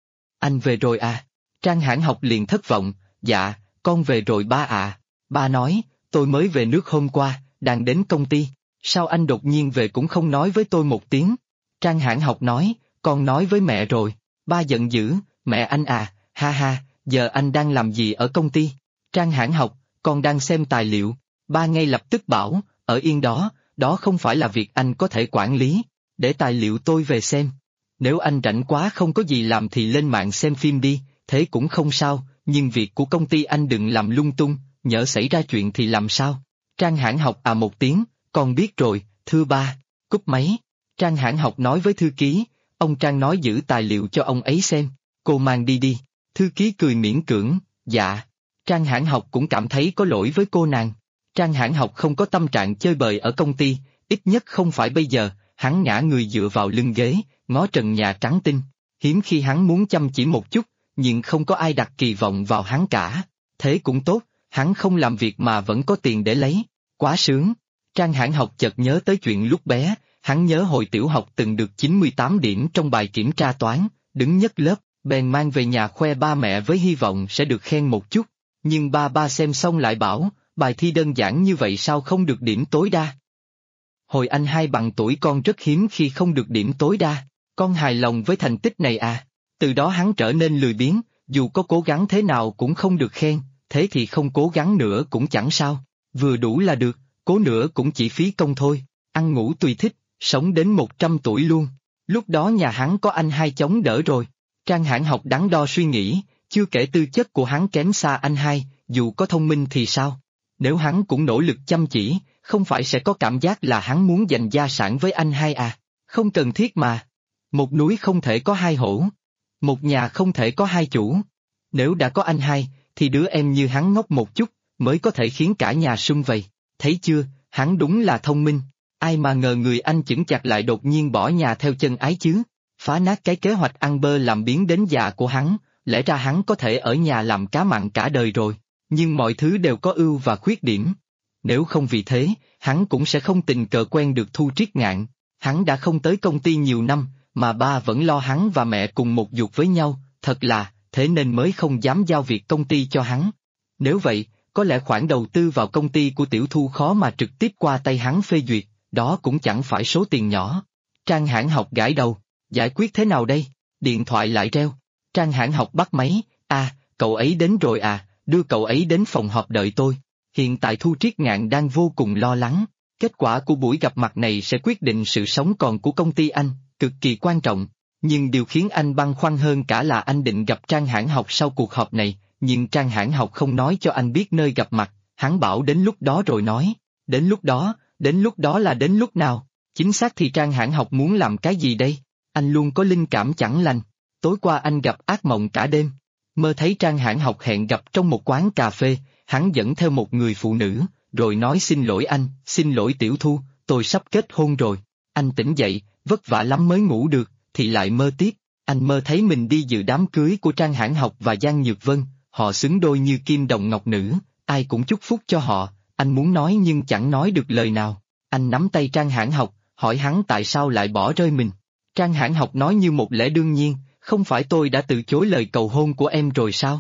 Anh về rồi à? Trang Hãn Học liền thất vọng, dạ, con về rồi ba à. Ba nói, tôi mới về nước hôm qua, đang đến công ty. Sao anh đột nhiên về cũng không nói với tôi một tiếng? Trang Hãn Học nói, con nói với mẹ rồi. Ba giận dữ, mẹ anh à, ha ha, giờ anh đang làm gì ở công ty? Trang Hãn Học, con đang xem tài liệu. Ba ngay lập tức bảo, ở yên đó, đó không phải là việc anh có thể quản lý. Để tài liệu tôi về xem. Nếu anh rảnh quá không có gì làm thì lên mạng xem phim đi, thế cũng không sao, nhưng việc của công ty anh đừng làm lung tung, nhỡ xảy ra chuyện thì làm sao? Trang Hãn Học à một tiếng, con biết rồi, thưa ba. Cúp máy. Trang Hãn Học nói với thư ký, ông Trang nói giữ tài liệu cho ông ấy xem, cô mang đi đi. Thư ký cười miễn cưỡng, dạ. Trang Hãn Học cũng cảm thấy có lỗi với cô nàng. Trang Hãn Học không có tâm trạng chơi bời ở công ty, ít nhất không phải bây giờ. Hắn ngã người dựa vào lưng ghế, ngó trần nhà trắng tinh. Hiếm khi hắn muốn chăm chỉ một chút, nhưng không có ai đặt kỳ vọng vào hắn cả. Thế cũng tốt, hắn không làm việc mà vẫn có tiền để lấy. Quá sướng. Trang Hãn Học chợt nhớ tới chuyện lúc bé, hắn nhớ hồi tiểu học từng được 98 điểm trong bài kiểm tra toán, đứng nhất lớp, bèn mang về nhà khoe ba mẹ với hy vọng sẽ được khen một chút. Nhưng ba xem xong lại bảo, bài thi đơn giản như vậy sao không được điểm tối đa. Hồi anh hai bằng tuổi con rất hiếm khi không được điểm tối đa, con hài lòng với thành tích này à. Từ đó hắn trở nên lười biếng, dù có cố gắng thế nào cũng không được khen, thế thì không cố gắng nữa cũng chẳng sao, vừa đủ là được, cố nữa cũng chỉ phí công thôi, ăn ngủ tùy thích, sống đến 100 tuổi luôn. Lúc đó nhà hắn có anh hai chống đỡ rồi. Trang Hãn Học đắn đo suy nghĩ, chưa kể tư chất của hắn kém xa anh hai, dù có thông minh thì sao? Nếu hắn cũng nỗ lực chăm chỉ, không phải sẽ có cảm giác là hắn muốn giành gia sản với anh hai à? Không cần thiết mà. Một núi không thể có hai hổ. Một nhà không thể có hai chủ. Nếu đã có anh hai, thì đứa em như hắn ngốc một chút, mới có thể khiến cả nhà sum vầy. Thấy chưa, hắn đúng là thông minh. Ai mà ngờ người anh chững chạc lại đột nhiên bỏ nhà theo chân ái chứ. Phá nát cái kế hoạch ăn bơ làm biến đến già của hắn, lẽ ra hắn có thể ở nhà làm cá mặn cả đời rồi. Nhưng mọi thứ đều có ưu và khuyết điểm. Nếu không vì thế, hắn cũng sẽ không tình cờ quen được Thu Triết Ngạn. Hắn đã không tới công ty nhiều năm, mà ba vẫn lo hắn và mẹ cùng một giục với nhau, thật là, thế nên mới không dám giao việc công ty cho hắn. Nếu vậy, có lẽ khoản đầu tư vào công ty của Tiểu Thu khó mà trực tiếp qua tay hắn phê duyệt, đó cũng chẳng phải số tiền nhỏ. Trang Hãn Học gãi đầu, giải quyết thế nào đây? Điện thoại lại reo. Trang Hãn Học bắt máy, cậu ấy đến rồi à, đưa cậu ấy đến phòng họp đợi tôi. Hiện tại Thu Triết Ngạn đang vô cùng lo lắng. Kết quả của buổi gặp mặt này sẽ quyết định sự sống còn của công ty anh, cực kỳ quan trọng. Nhưng điều khiến anh băn khoăn hơn cả là anh định gặp Trang Hãn Học sau cuộc họp này, nhưng Trang Hãn Học không nói cho anh biết nơi gặp mặt, hắn bảo đến lúc đó rồi nói. Đến lúc đó là đến lúc nào? Chính xác thì Trang Hãn Học muốn làm cái gì đây? Anh luôn có linh cảm chẳng lành. Tối qua anh gặp ác mộng cả đêm. Mơ thấy Trang Hãn Học hẹn gặp trong một quán cà phê, hắn dẫn theo một người phụ nữ, rồi nói xin lỗi anh, xin lỗi Tiểu Thu, tôi sắp kết hôn rồi. Anh tỉnh dậy, vất vả lắm mới ngủ được, thì lại mơ tiếp. Anh mơ thấy mình đi dự đám cưới của Trang Hãn Học và Giang Nhược Vân, họ xứng đôi như kim đồng ngọc nữ, ai cũng chúc phúc cho họ, anh muốn nói nhưng chẳng nói được lời nào. Anh nắm tay Trang Hãn Học, hỏi hắn tại sao lại bỏ rơi mình. Trang Hãn Học nói như một lẽ đương nhiên, không phải tôi đã từ chối lời cầu hôn của em rồi sao?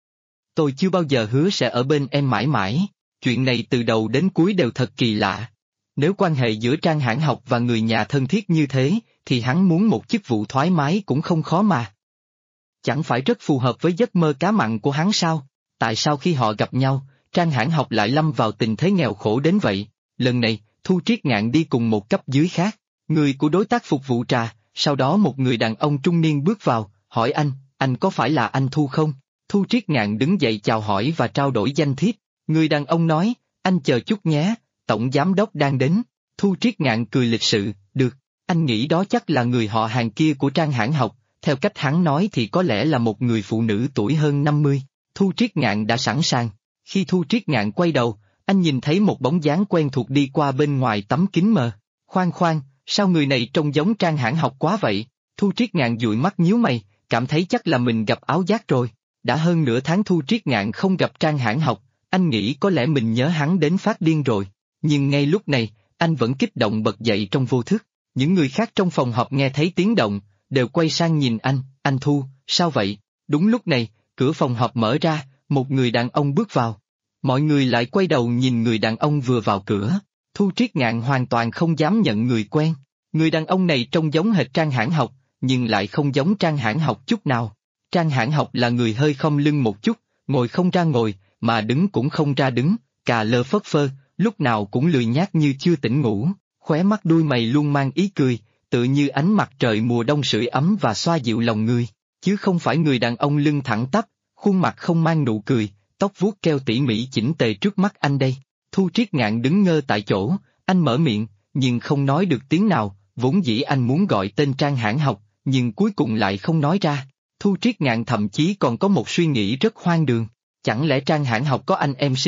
Tôi chưa bao giờ hứa sẽ ở bên em mãi mãi, chuyện này từ đầu đến cuối đều thật kỳ lạ. Nếu quan hệ giữa Trang Hãn Học và người nhà thân thiết như thế, thì hắn muốn một chức vụ thoải mái cũng không khó mà. Chẳng phải rất phù hợp với giấc mơ cá mặn của hắn sao? Tại sao khi họ gặp nhau, Trang Hãn Học lại lâm vào tình thế nghèo khổ đến vậy? Lần này, Thu Triết Ngạn đi cùng một cấp dưới khác, người của đối tác phục vụ trà, sau đó một người đàn ông trung niên bước vào, hỏi anh có phải là anh Thu không? Thu Triết Ngạn đứng dậy chào hỏi và trao đổi danh thiếp. Người đàn ông nói, anh chờ chút nhé, tổng giám đốc đang đến. Thu Triết Ngạn cười lịch sự, được, anh nghĩ đó chắc là người họ hàng kia của Trang Hãn Học, theo cách hắn nói thì có lẽ là một người phụ nữ tuổi hơn 50. Thu Triết Ngạn đã sẵn sàng. Khi Thu Triết Ngạn quay đầu, anh nhìn thấy một bóng dáng quen thuộc đi qua bên ngoài tấm kính mờ. Khoan, sao người này trông giống Trang Hãn Học quá vậy? Thu Triết Ngạn dụi mắt nhíu mày, cảm thấy chắc là mình gặp áo giác rồi. Đã hơn nửa tháng Thu Triết Ngạn không gặp Trang Hãn Học, anh nghĩ có lẽ mình nhớ hắn đến phát điên rồi. Nhưng ngay lúc này, anh vẫn kích động bật dậy trong vô thức. Những người khác trong phòng họp nghe thấy tiếng động, đều quay sang nhìn anh Thu, sao vậy? Đúng lúc này, cửa phòng họp mở ra, một người đàn ông bước vào. Mọi người lại quay đầu nhìn người đàn ông vừa vào cửa. Thu Triết Ngạn hoàn toàn không dám nhận người quen. Người đàn ông này trông giống hệt Trang Hãn Học, nhưng lại không giống Trang Hãn Học chút nào. Trang Hãn Học là người hơi khom lưng một chút, ngồi không ra ngồi, mà đứng cũng không ra đứng, cà lơ phất phơ, lúc nào cũng lười nhác như chưa tỉnh ngủ, khóe mắt đuôi mày luôn mang ý cười, tự như ánh mặt trời mùa đông sưởi ấm và xoa dịu lòng người, chứ không phải người đàn ông lưng thẳng tắp, khuôn mặt không mang nụ cười, tóc vuốt keo tỉ mỉ chỉnh tề trước mắt anh đây. Thu Triết Ngạn đứng ngơ tại chỗ, anh mở miệng, nhưng không nói được tiếng nào, vốn dĩ anh muốn gọi tên Trang Hãn Học, nhưng cuối cùng lại không nói ra. Thu Triết Ngạn thậm chí còn có một suy nghĩ rất hoang đường, chẳng lẽ Trang Hãn Học có anh em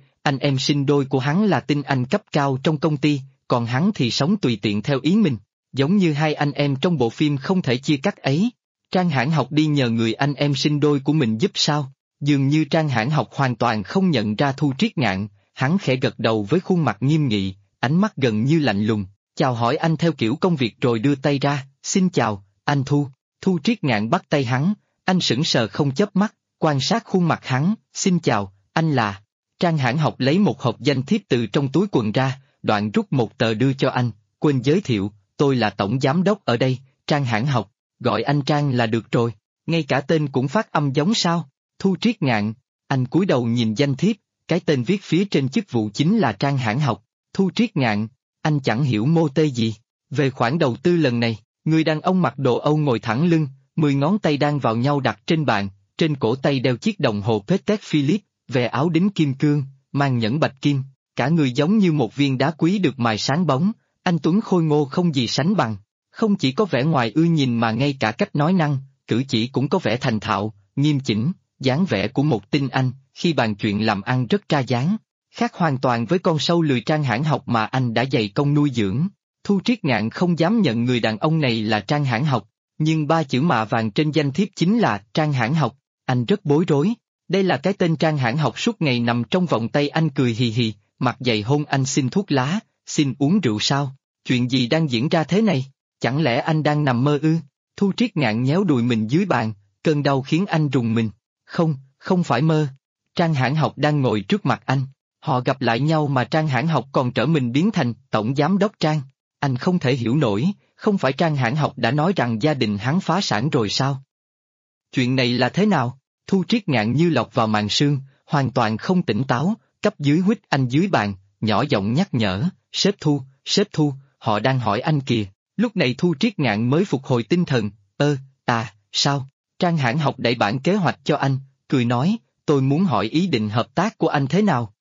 sinh đôi của hắn là tinh anh cấp cao trong công ty, còn hắn thì sống tùy tiện theo ý mình, giống như hai anh em trong bộ phim không thể chia cắt ấy. Trang Hãn Học đi nhờ người anh em sinh đôi của mình giúp sao? Dường như Trang Hãn Học hoàn toàn không nhận ra Thu Triết Ngạn, hắn khẽ gật đầu với khuôn mặt nghiêm nghị, ánh mắt gần như lạnh lùng, chào hỏi anh theo kiểu công việc rồi đưa tay ra, xin chào, anh Thu. Thu Triết Ngạn bắt tay hắn, anh sững sờ không chớp mắt, quan sát khuôn mặt hắn, xin chào, anh là... Trang Hãn Học lấy một hộp danh thiếp từ trong túi quần ra, đoạn rút một tờ đưa cho anh, quên giới thiệu, tôi là tổng giám đốc ở đây, Trang Hãn Học, gọi anh Trang là được rồi, ngay cả tên cũng phát âm giống sao, Thu Triết Ngạn, anh cúi đầu nhìn danh thiếp, cái tên viết phía trên chức vụ chính là Trang Hãn Học, Thu Triết Ngạn, anh chẳng hiểu mô tê gì, về khoản đầu tư lần này, người đàn ông mặc đồ Âu ngồi thẳng lưng, 10 ngón tay đang vào nhau đặt trên bàn, trên cổ tay đeo chiếc đồng hồ Patek Philippe, về áo đính kim cương, mang nhẫn bạch kim, cả người giống như một viên đá quý được mài sáng bóng, anh Tuấn khôi ngô không gì sánh bằng, không chỉ có vẻ ngoài ưa nhìn mà ngay cả cách nói năng, cử chỉ cũng có vẻ thành thạo, nghiêm chỉnh, dáng vẻ của một tinh anh, khi bàn chuyện làm ăn rất ra dáng, khác hoàn toàn với con sâu lười Trang Hãn Học mà anh đã dày công nuôi dưỡng. Thu Triết Ngạn không dám nhận người đàn ông này là Trang Hãn Học, nhưng 3 chữ mạ vàng trên danh thiếp chính là Trang Hãn Học, anh rất bối rối. Đây là cái tên Trang Hãn Học suốt ngày nằm trong vòng tay anh cười hì hì, mặt dày hôn anh xin thuốc lá, xin uống rượu sao, chuyện gì đang diễn ra thế này, chẳng lẽ anh đang nằm mơ ư? Thu Triết Ngạn nhéo đùi mình dưới bàn, cơn đau khiến anh rùng mình, không phải mơ, Trang Hãn Học đang ngồi trước mặt anh, họ gặp lại nhau mà Trang Hãn Học còn trở mình biến thành tổng giám đốc Trang, anh không thể hiểu nổi, không phải Trang Hãn Học đã nói rằng gia đình hắn phá sản rồi sao? Chuyện này là thế nào? Thu Triết Ngạn như lọt vào màn sương, hoàn toàn không tỉnh táo, cấp dưới huých anh dưới bàn, nhỏ giọng nhắc nhở, sếp Thu, họ đang hỏi anh kìa, lúc này Thu Triết Ngạn mới phục hồi tinh thần, sao? Trang Hãn Học đẩy bản kế hoạch cho anh, cười nói, tôi muốn hỏi ý định hợp tác của anh thế nào?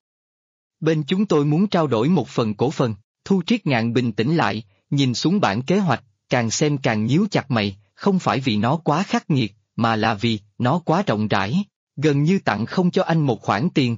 Bên chúng tôi muốn trao đổi một phần cổ phần, Thu Triết Ngạn bình tĩnh lại, nhìn xuống bản kế hoạch, càng xem càng nhíu chặt mày, không phải vì nó quá khắc nghiệt, mà là vì nó quá rộng rãi, gần như tặng không cho anh một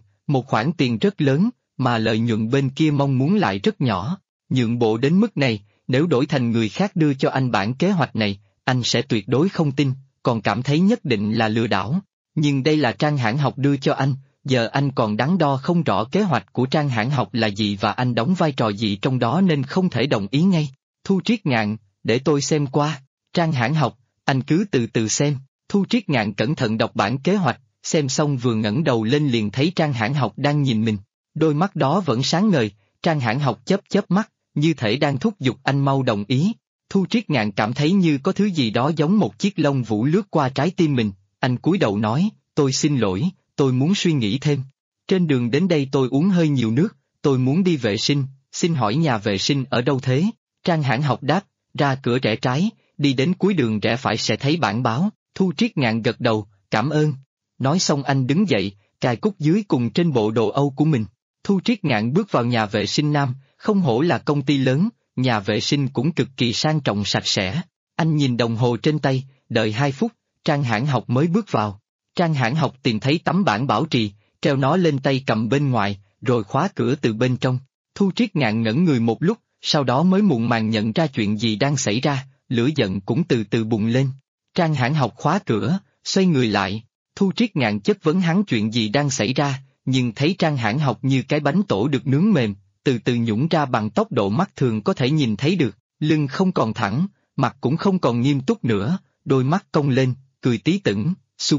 khoản tiền rất lớn, mà lợi nhuận bên kia mong muốn lại rất nhỏ, nhượng bộ đến mức này, nếu đổi thành người khác đưa cho anh bản kế hoạch này, anh sẽ tuyệt đối không tin, còn cảm thấy nhất định là lừa đảo, nhưng đây là Trang Hãn Học đưa cho anh, giờ anh còn đắn đo không rõ kế hoạch của Trang Hãn Học là gì và anh đóng vai trò gì trong đó nên không thể đồng ý ngay. Thu Triết Ngạn, để tôi xem qua, Trang Hãn Học, anh cứ từ từ xem. Thu Triết Ngạn cẩn thận đọc bản kế hoạch, xem xong vừa ngẩng đầu lên liền thấy Trang Hãn Học đang nhìn mình, đôi mắt đó vẫn sáng ngời, Trang Hãn Học chớp mắt, như thể đang thúc giục anh mau đồng ý. Thu Triết Ngạn cảm thấy như có thứ gì đó giống một chiếc lông vũ lướt qua trái tim mình, anh cúi đầu nói, tôi xin lỗi, tôi muốn suy nghĩ thêm. Trên đường đến đây tôi uống hơi nhiều nước, tôi muốn đi vệ sinh, xin hỏi nhà vệ sinh ở đâu thế? Trang Hãn Học đáp, ra cửa rẽ trái, đi đến cuối đường rẽ phải sẽ thấy bảng báo. Thu Triết Ngạn gật đầu, cảm ơn. Nói xong anh đứng dậy, cài cúc dưới cùng trên bộ đồ Âu của mình. Thu Triết Ngạn bước vào nhà vệ sinh nam, không hổ là công ty lớn, nhà vệ sinh cũng cực kỳ sang trọng sạch sẽ. Anh nhìn đồng hồ trên tay, đợi 2 phút, Trang Hãn Học mới bước vào. Trang Hãn Học tìm thấy tấm bảng bảo trì, treo nó lên tay cầm bên ngoài, rồi khóa cửa từ bên trong. Thu Triết Ngạn ngẩn người một lúc, sau đó mới muộn màng nhận ra chuyện gì đang xảy ra, lửa giận cũng từ từ bùng lên. Trang Hãn Học khóa cửa, xoay người lại, Thu Triết Ngạn chất vấn hắn chuyện gì đang xảy ra, nhưng thấy Trang Hãn Học như cái bánh tổ được nướng mềm, từ từ nhũng ra bằng tốc độ mắt thường có thể nhìn thấy được, lưng không còn thẳng, mặt cũng không còn nghiêm túc nữa, đôi mắt cong lên, cười tí tửng,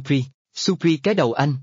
Supri cái đầu anh.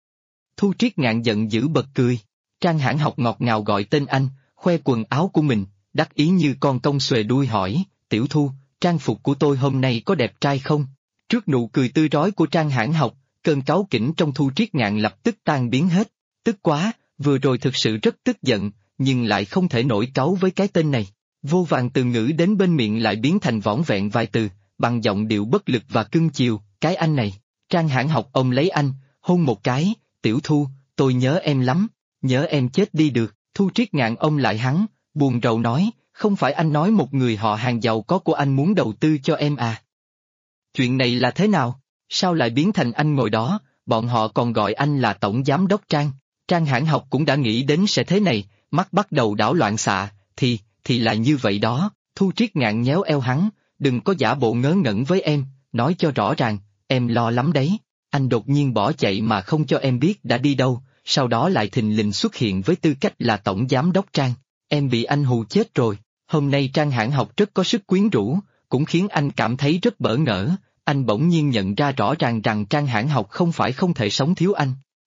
Thu Triết Ngạn giận dữ bật cười, Trang Hãn Học ngọt ngào gọi tên anh, khoe quần áo của mình, đắc ý như con công xuề đuôi hỏi, Tiểu Thu, trang phục của tôi hôm nay có đẹp trai không? Trước nụ cười tươi rói của Trang Hãn Học, cơn cáu kỉnh trong Thu Triết Ngạn lập tức tan biến hết, tức quá, vừa rồi thực sự rất tức giận, nhưng lại không thể nổi cáu với cái tên này. Vô vàn từ ngữ đến bên miệng lại biến thành vỏn vẹn vài từ, bằng giọng điệu bất lực và cưng chiều, cái anh này. Trang Hãn Học ôm lấy anh, hôn một cái, Tiểu Thu, tôi nhớ em lắm, nhớ em chết đi được. Thu Triết Ngạn ôm lại hắn, buồn rầu nói, không phải anh nói một người họ hàng giàu có của anh muốn đầu tư cho em à? Chuyện này là thế nào? Sao lại biến thành anh ngồi đó, bọn họ còn gọi anh là Tổng Giám đốc Trang. Trang Hãn Học cũng đã nghĩ đến sẽ thế này, mắt bắt đầu đảo loạn xạ, thì là như vậy đó. Thu Triết Ngạn nhéo eo hắn, đừng có giả bộ ngớ ngẩn với em, nói cho rõ ràng, em lo lắm đấy. Anh đột nhiên bỏ chạy mà không cho em biết đã đi đâu, sau đó lại thình lình xuất hiện với tư cách là Tổng Giám đốc Trang. Em bị anh hù chết rồi. Hôm nay Trang Hãn Học rất có sức quyến rũ, cũng khiến anh cảm thấy rất bỡ ngỡ, anh bỗng nhiên nhận ra rõ ràng rằng Trang Hãn Học không phải không thể sống thiếu anh.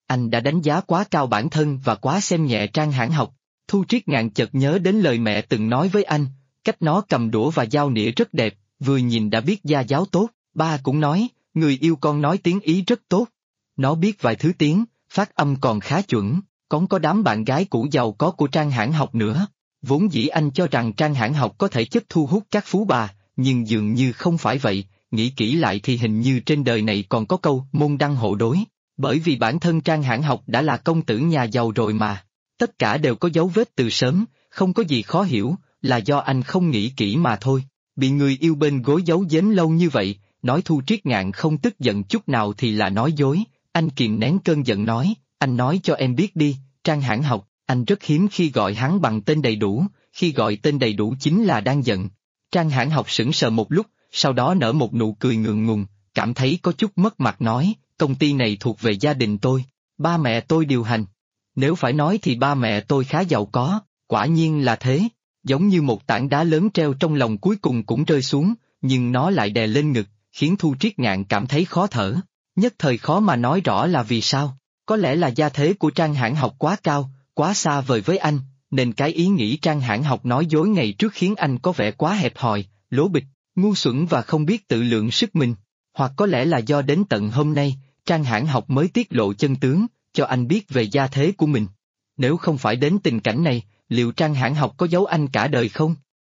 anh đã đánh giá quá cao bản thân và quá xem nhẹ Trang Hãn Học. Thu Triết Ngạn chợt nhớ đến lời mẹ từng nói với anh, cách nó cầm đũa và dao nĩa rất đẹp, vừa nhìn đã biết gia giáo tốt. Ba cũng nói, người yêu con nói tiếng Ý rất tốt. Nó biết vài thứ tiếng, phát âm còn khá chuẩn, còn có đám bạn gái cũ giàu có của Trang Hãn Học nữa. Vốn dĩ anh cho rằng Trang Hãn Học có thể chất thu hút các phú bà, nhưng dường như không phải vậy, nghĩ kỹ lại thì hình như trên đời này còn có câu môn đăng hộ đối, bởi vì bản thân Trang Hãn Học đã là công tử nhà giàu rồi mà. Tất cả đều có dấu vết từ sớm, không có gì khó hiểu, là do anh không nghĩ kỹ mà thôi. Bị người yêu bên gối giấu giếm lâu như vậy, nói Thu Triết Ngạn không tức giận chút nào thì là nói dối. Anh kìm nén cơn giận nói, anh nói cho em biết đi, Trang Hãn Học. Anh rất hiếm khi gọi hắn bằng tên đầy đủ, khi gọi tên đầy đủ chính là đang giận. Trang Hãn Học sững sờ một lúc, sau đó nở một nụ cười ngượng ngùng, cảm thấy có chút mất mặt nói, công ty này thuộc về gia đình tôi, ba mẹ tôi điều hành. Nếu phải nói thì ba mẹ tôi khá giàu có, quả nhiên là thế, giống như một tảng đá lớn treo trong lòng cuối cùng cũng rơi xuống, nhưng nó lại đè lên ngực, khiến Thu Triết Ngạn cảm thấy khó thở, nhất thời khó mà nói rõ là vì sao, có lẽ là gia thế của Trang Hãn Học quá cao, quá xa vời với anh, nên cái ý nghĩ Trang Hãn Học nói dối ngày trước khiến anh có vẻ quá hẹp hòi, lố bịch, ngu xuẩn và không biết tự lượng sức mình, hoặc có lẽ là do đến tận hôm nay, Trang Hãn Học mới tiết lộ chân tướng, cho anh biết về gia thế của mình. Nếu không phải đến tình cảnh này, liệu Trang Hãn Học có giấu anh cả đời không?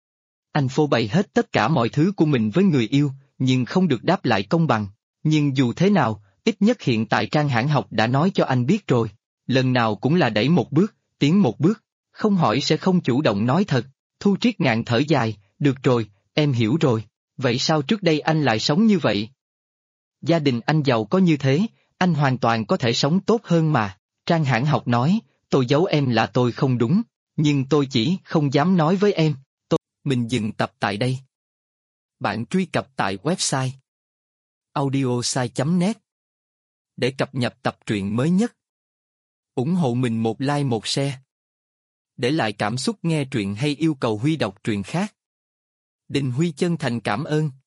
Anh phô bày hết tất cả mọi thứ của mình với người yêu, nhưng không được đáp lại công bằng. Nhưng dù thế nào, ít nhất hiện tại Trang Hãn Học đã nói cho anh biết rồi. Lần nào cũng là đẩy một bước, tiến một bước, không hỏi sẽ không chủ động nói thật. Thu Triết Ngạn thở dài, được rồi, em hiểu rồi. Vậy sao trước đây anh lại sống như vậy? Gia đình anh giàu có như thế, anh hoàn toàn có thể sống tốt hơn mà. Trang Hãn Học nói, tôi giấu em là tôi không đúng, nhưng tôi chỉ không dám nói với em. Mình dừng tập tại đây. Bạn truy cập tại website audiosai.net để cập nhật tập truyện mới nhất. Ủng hộ mình một like một share. Để lại cảm xúc nghe truyện hay yêu cầu Huy đọc truyện khác. Đình Huy chân thành cảm ơn.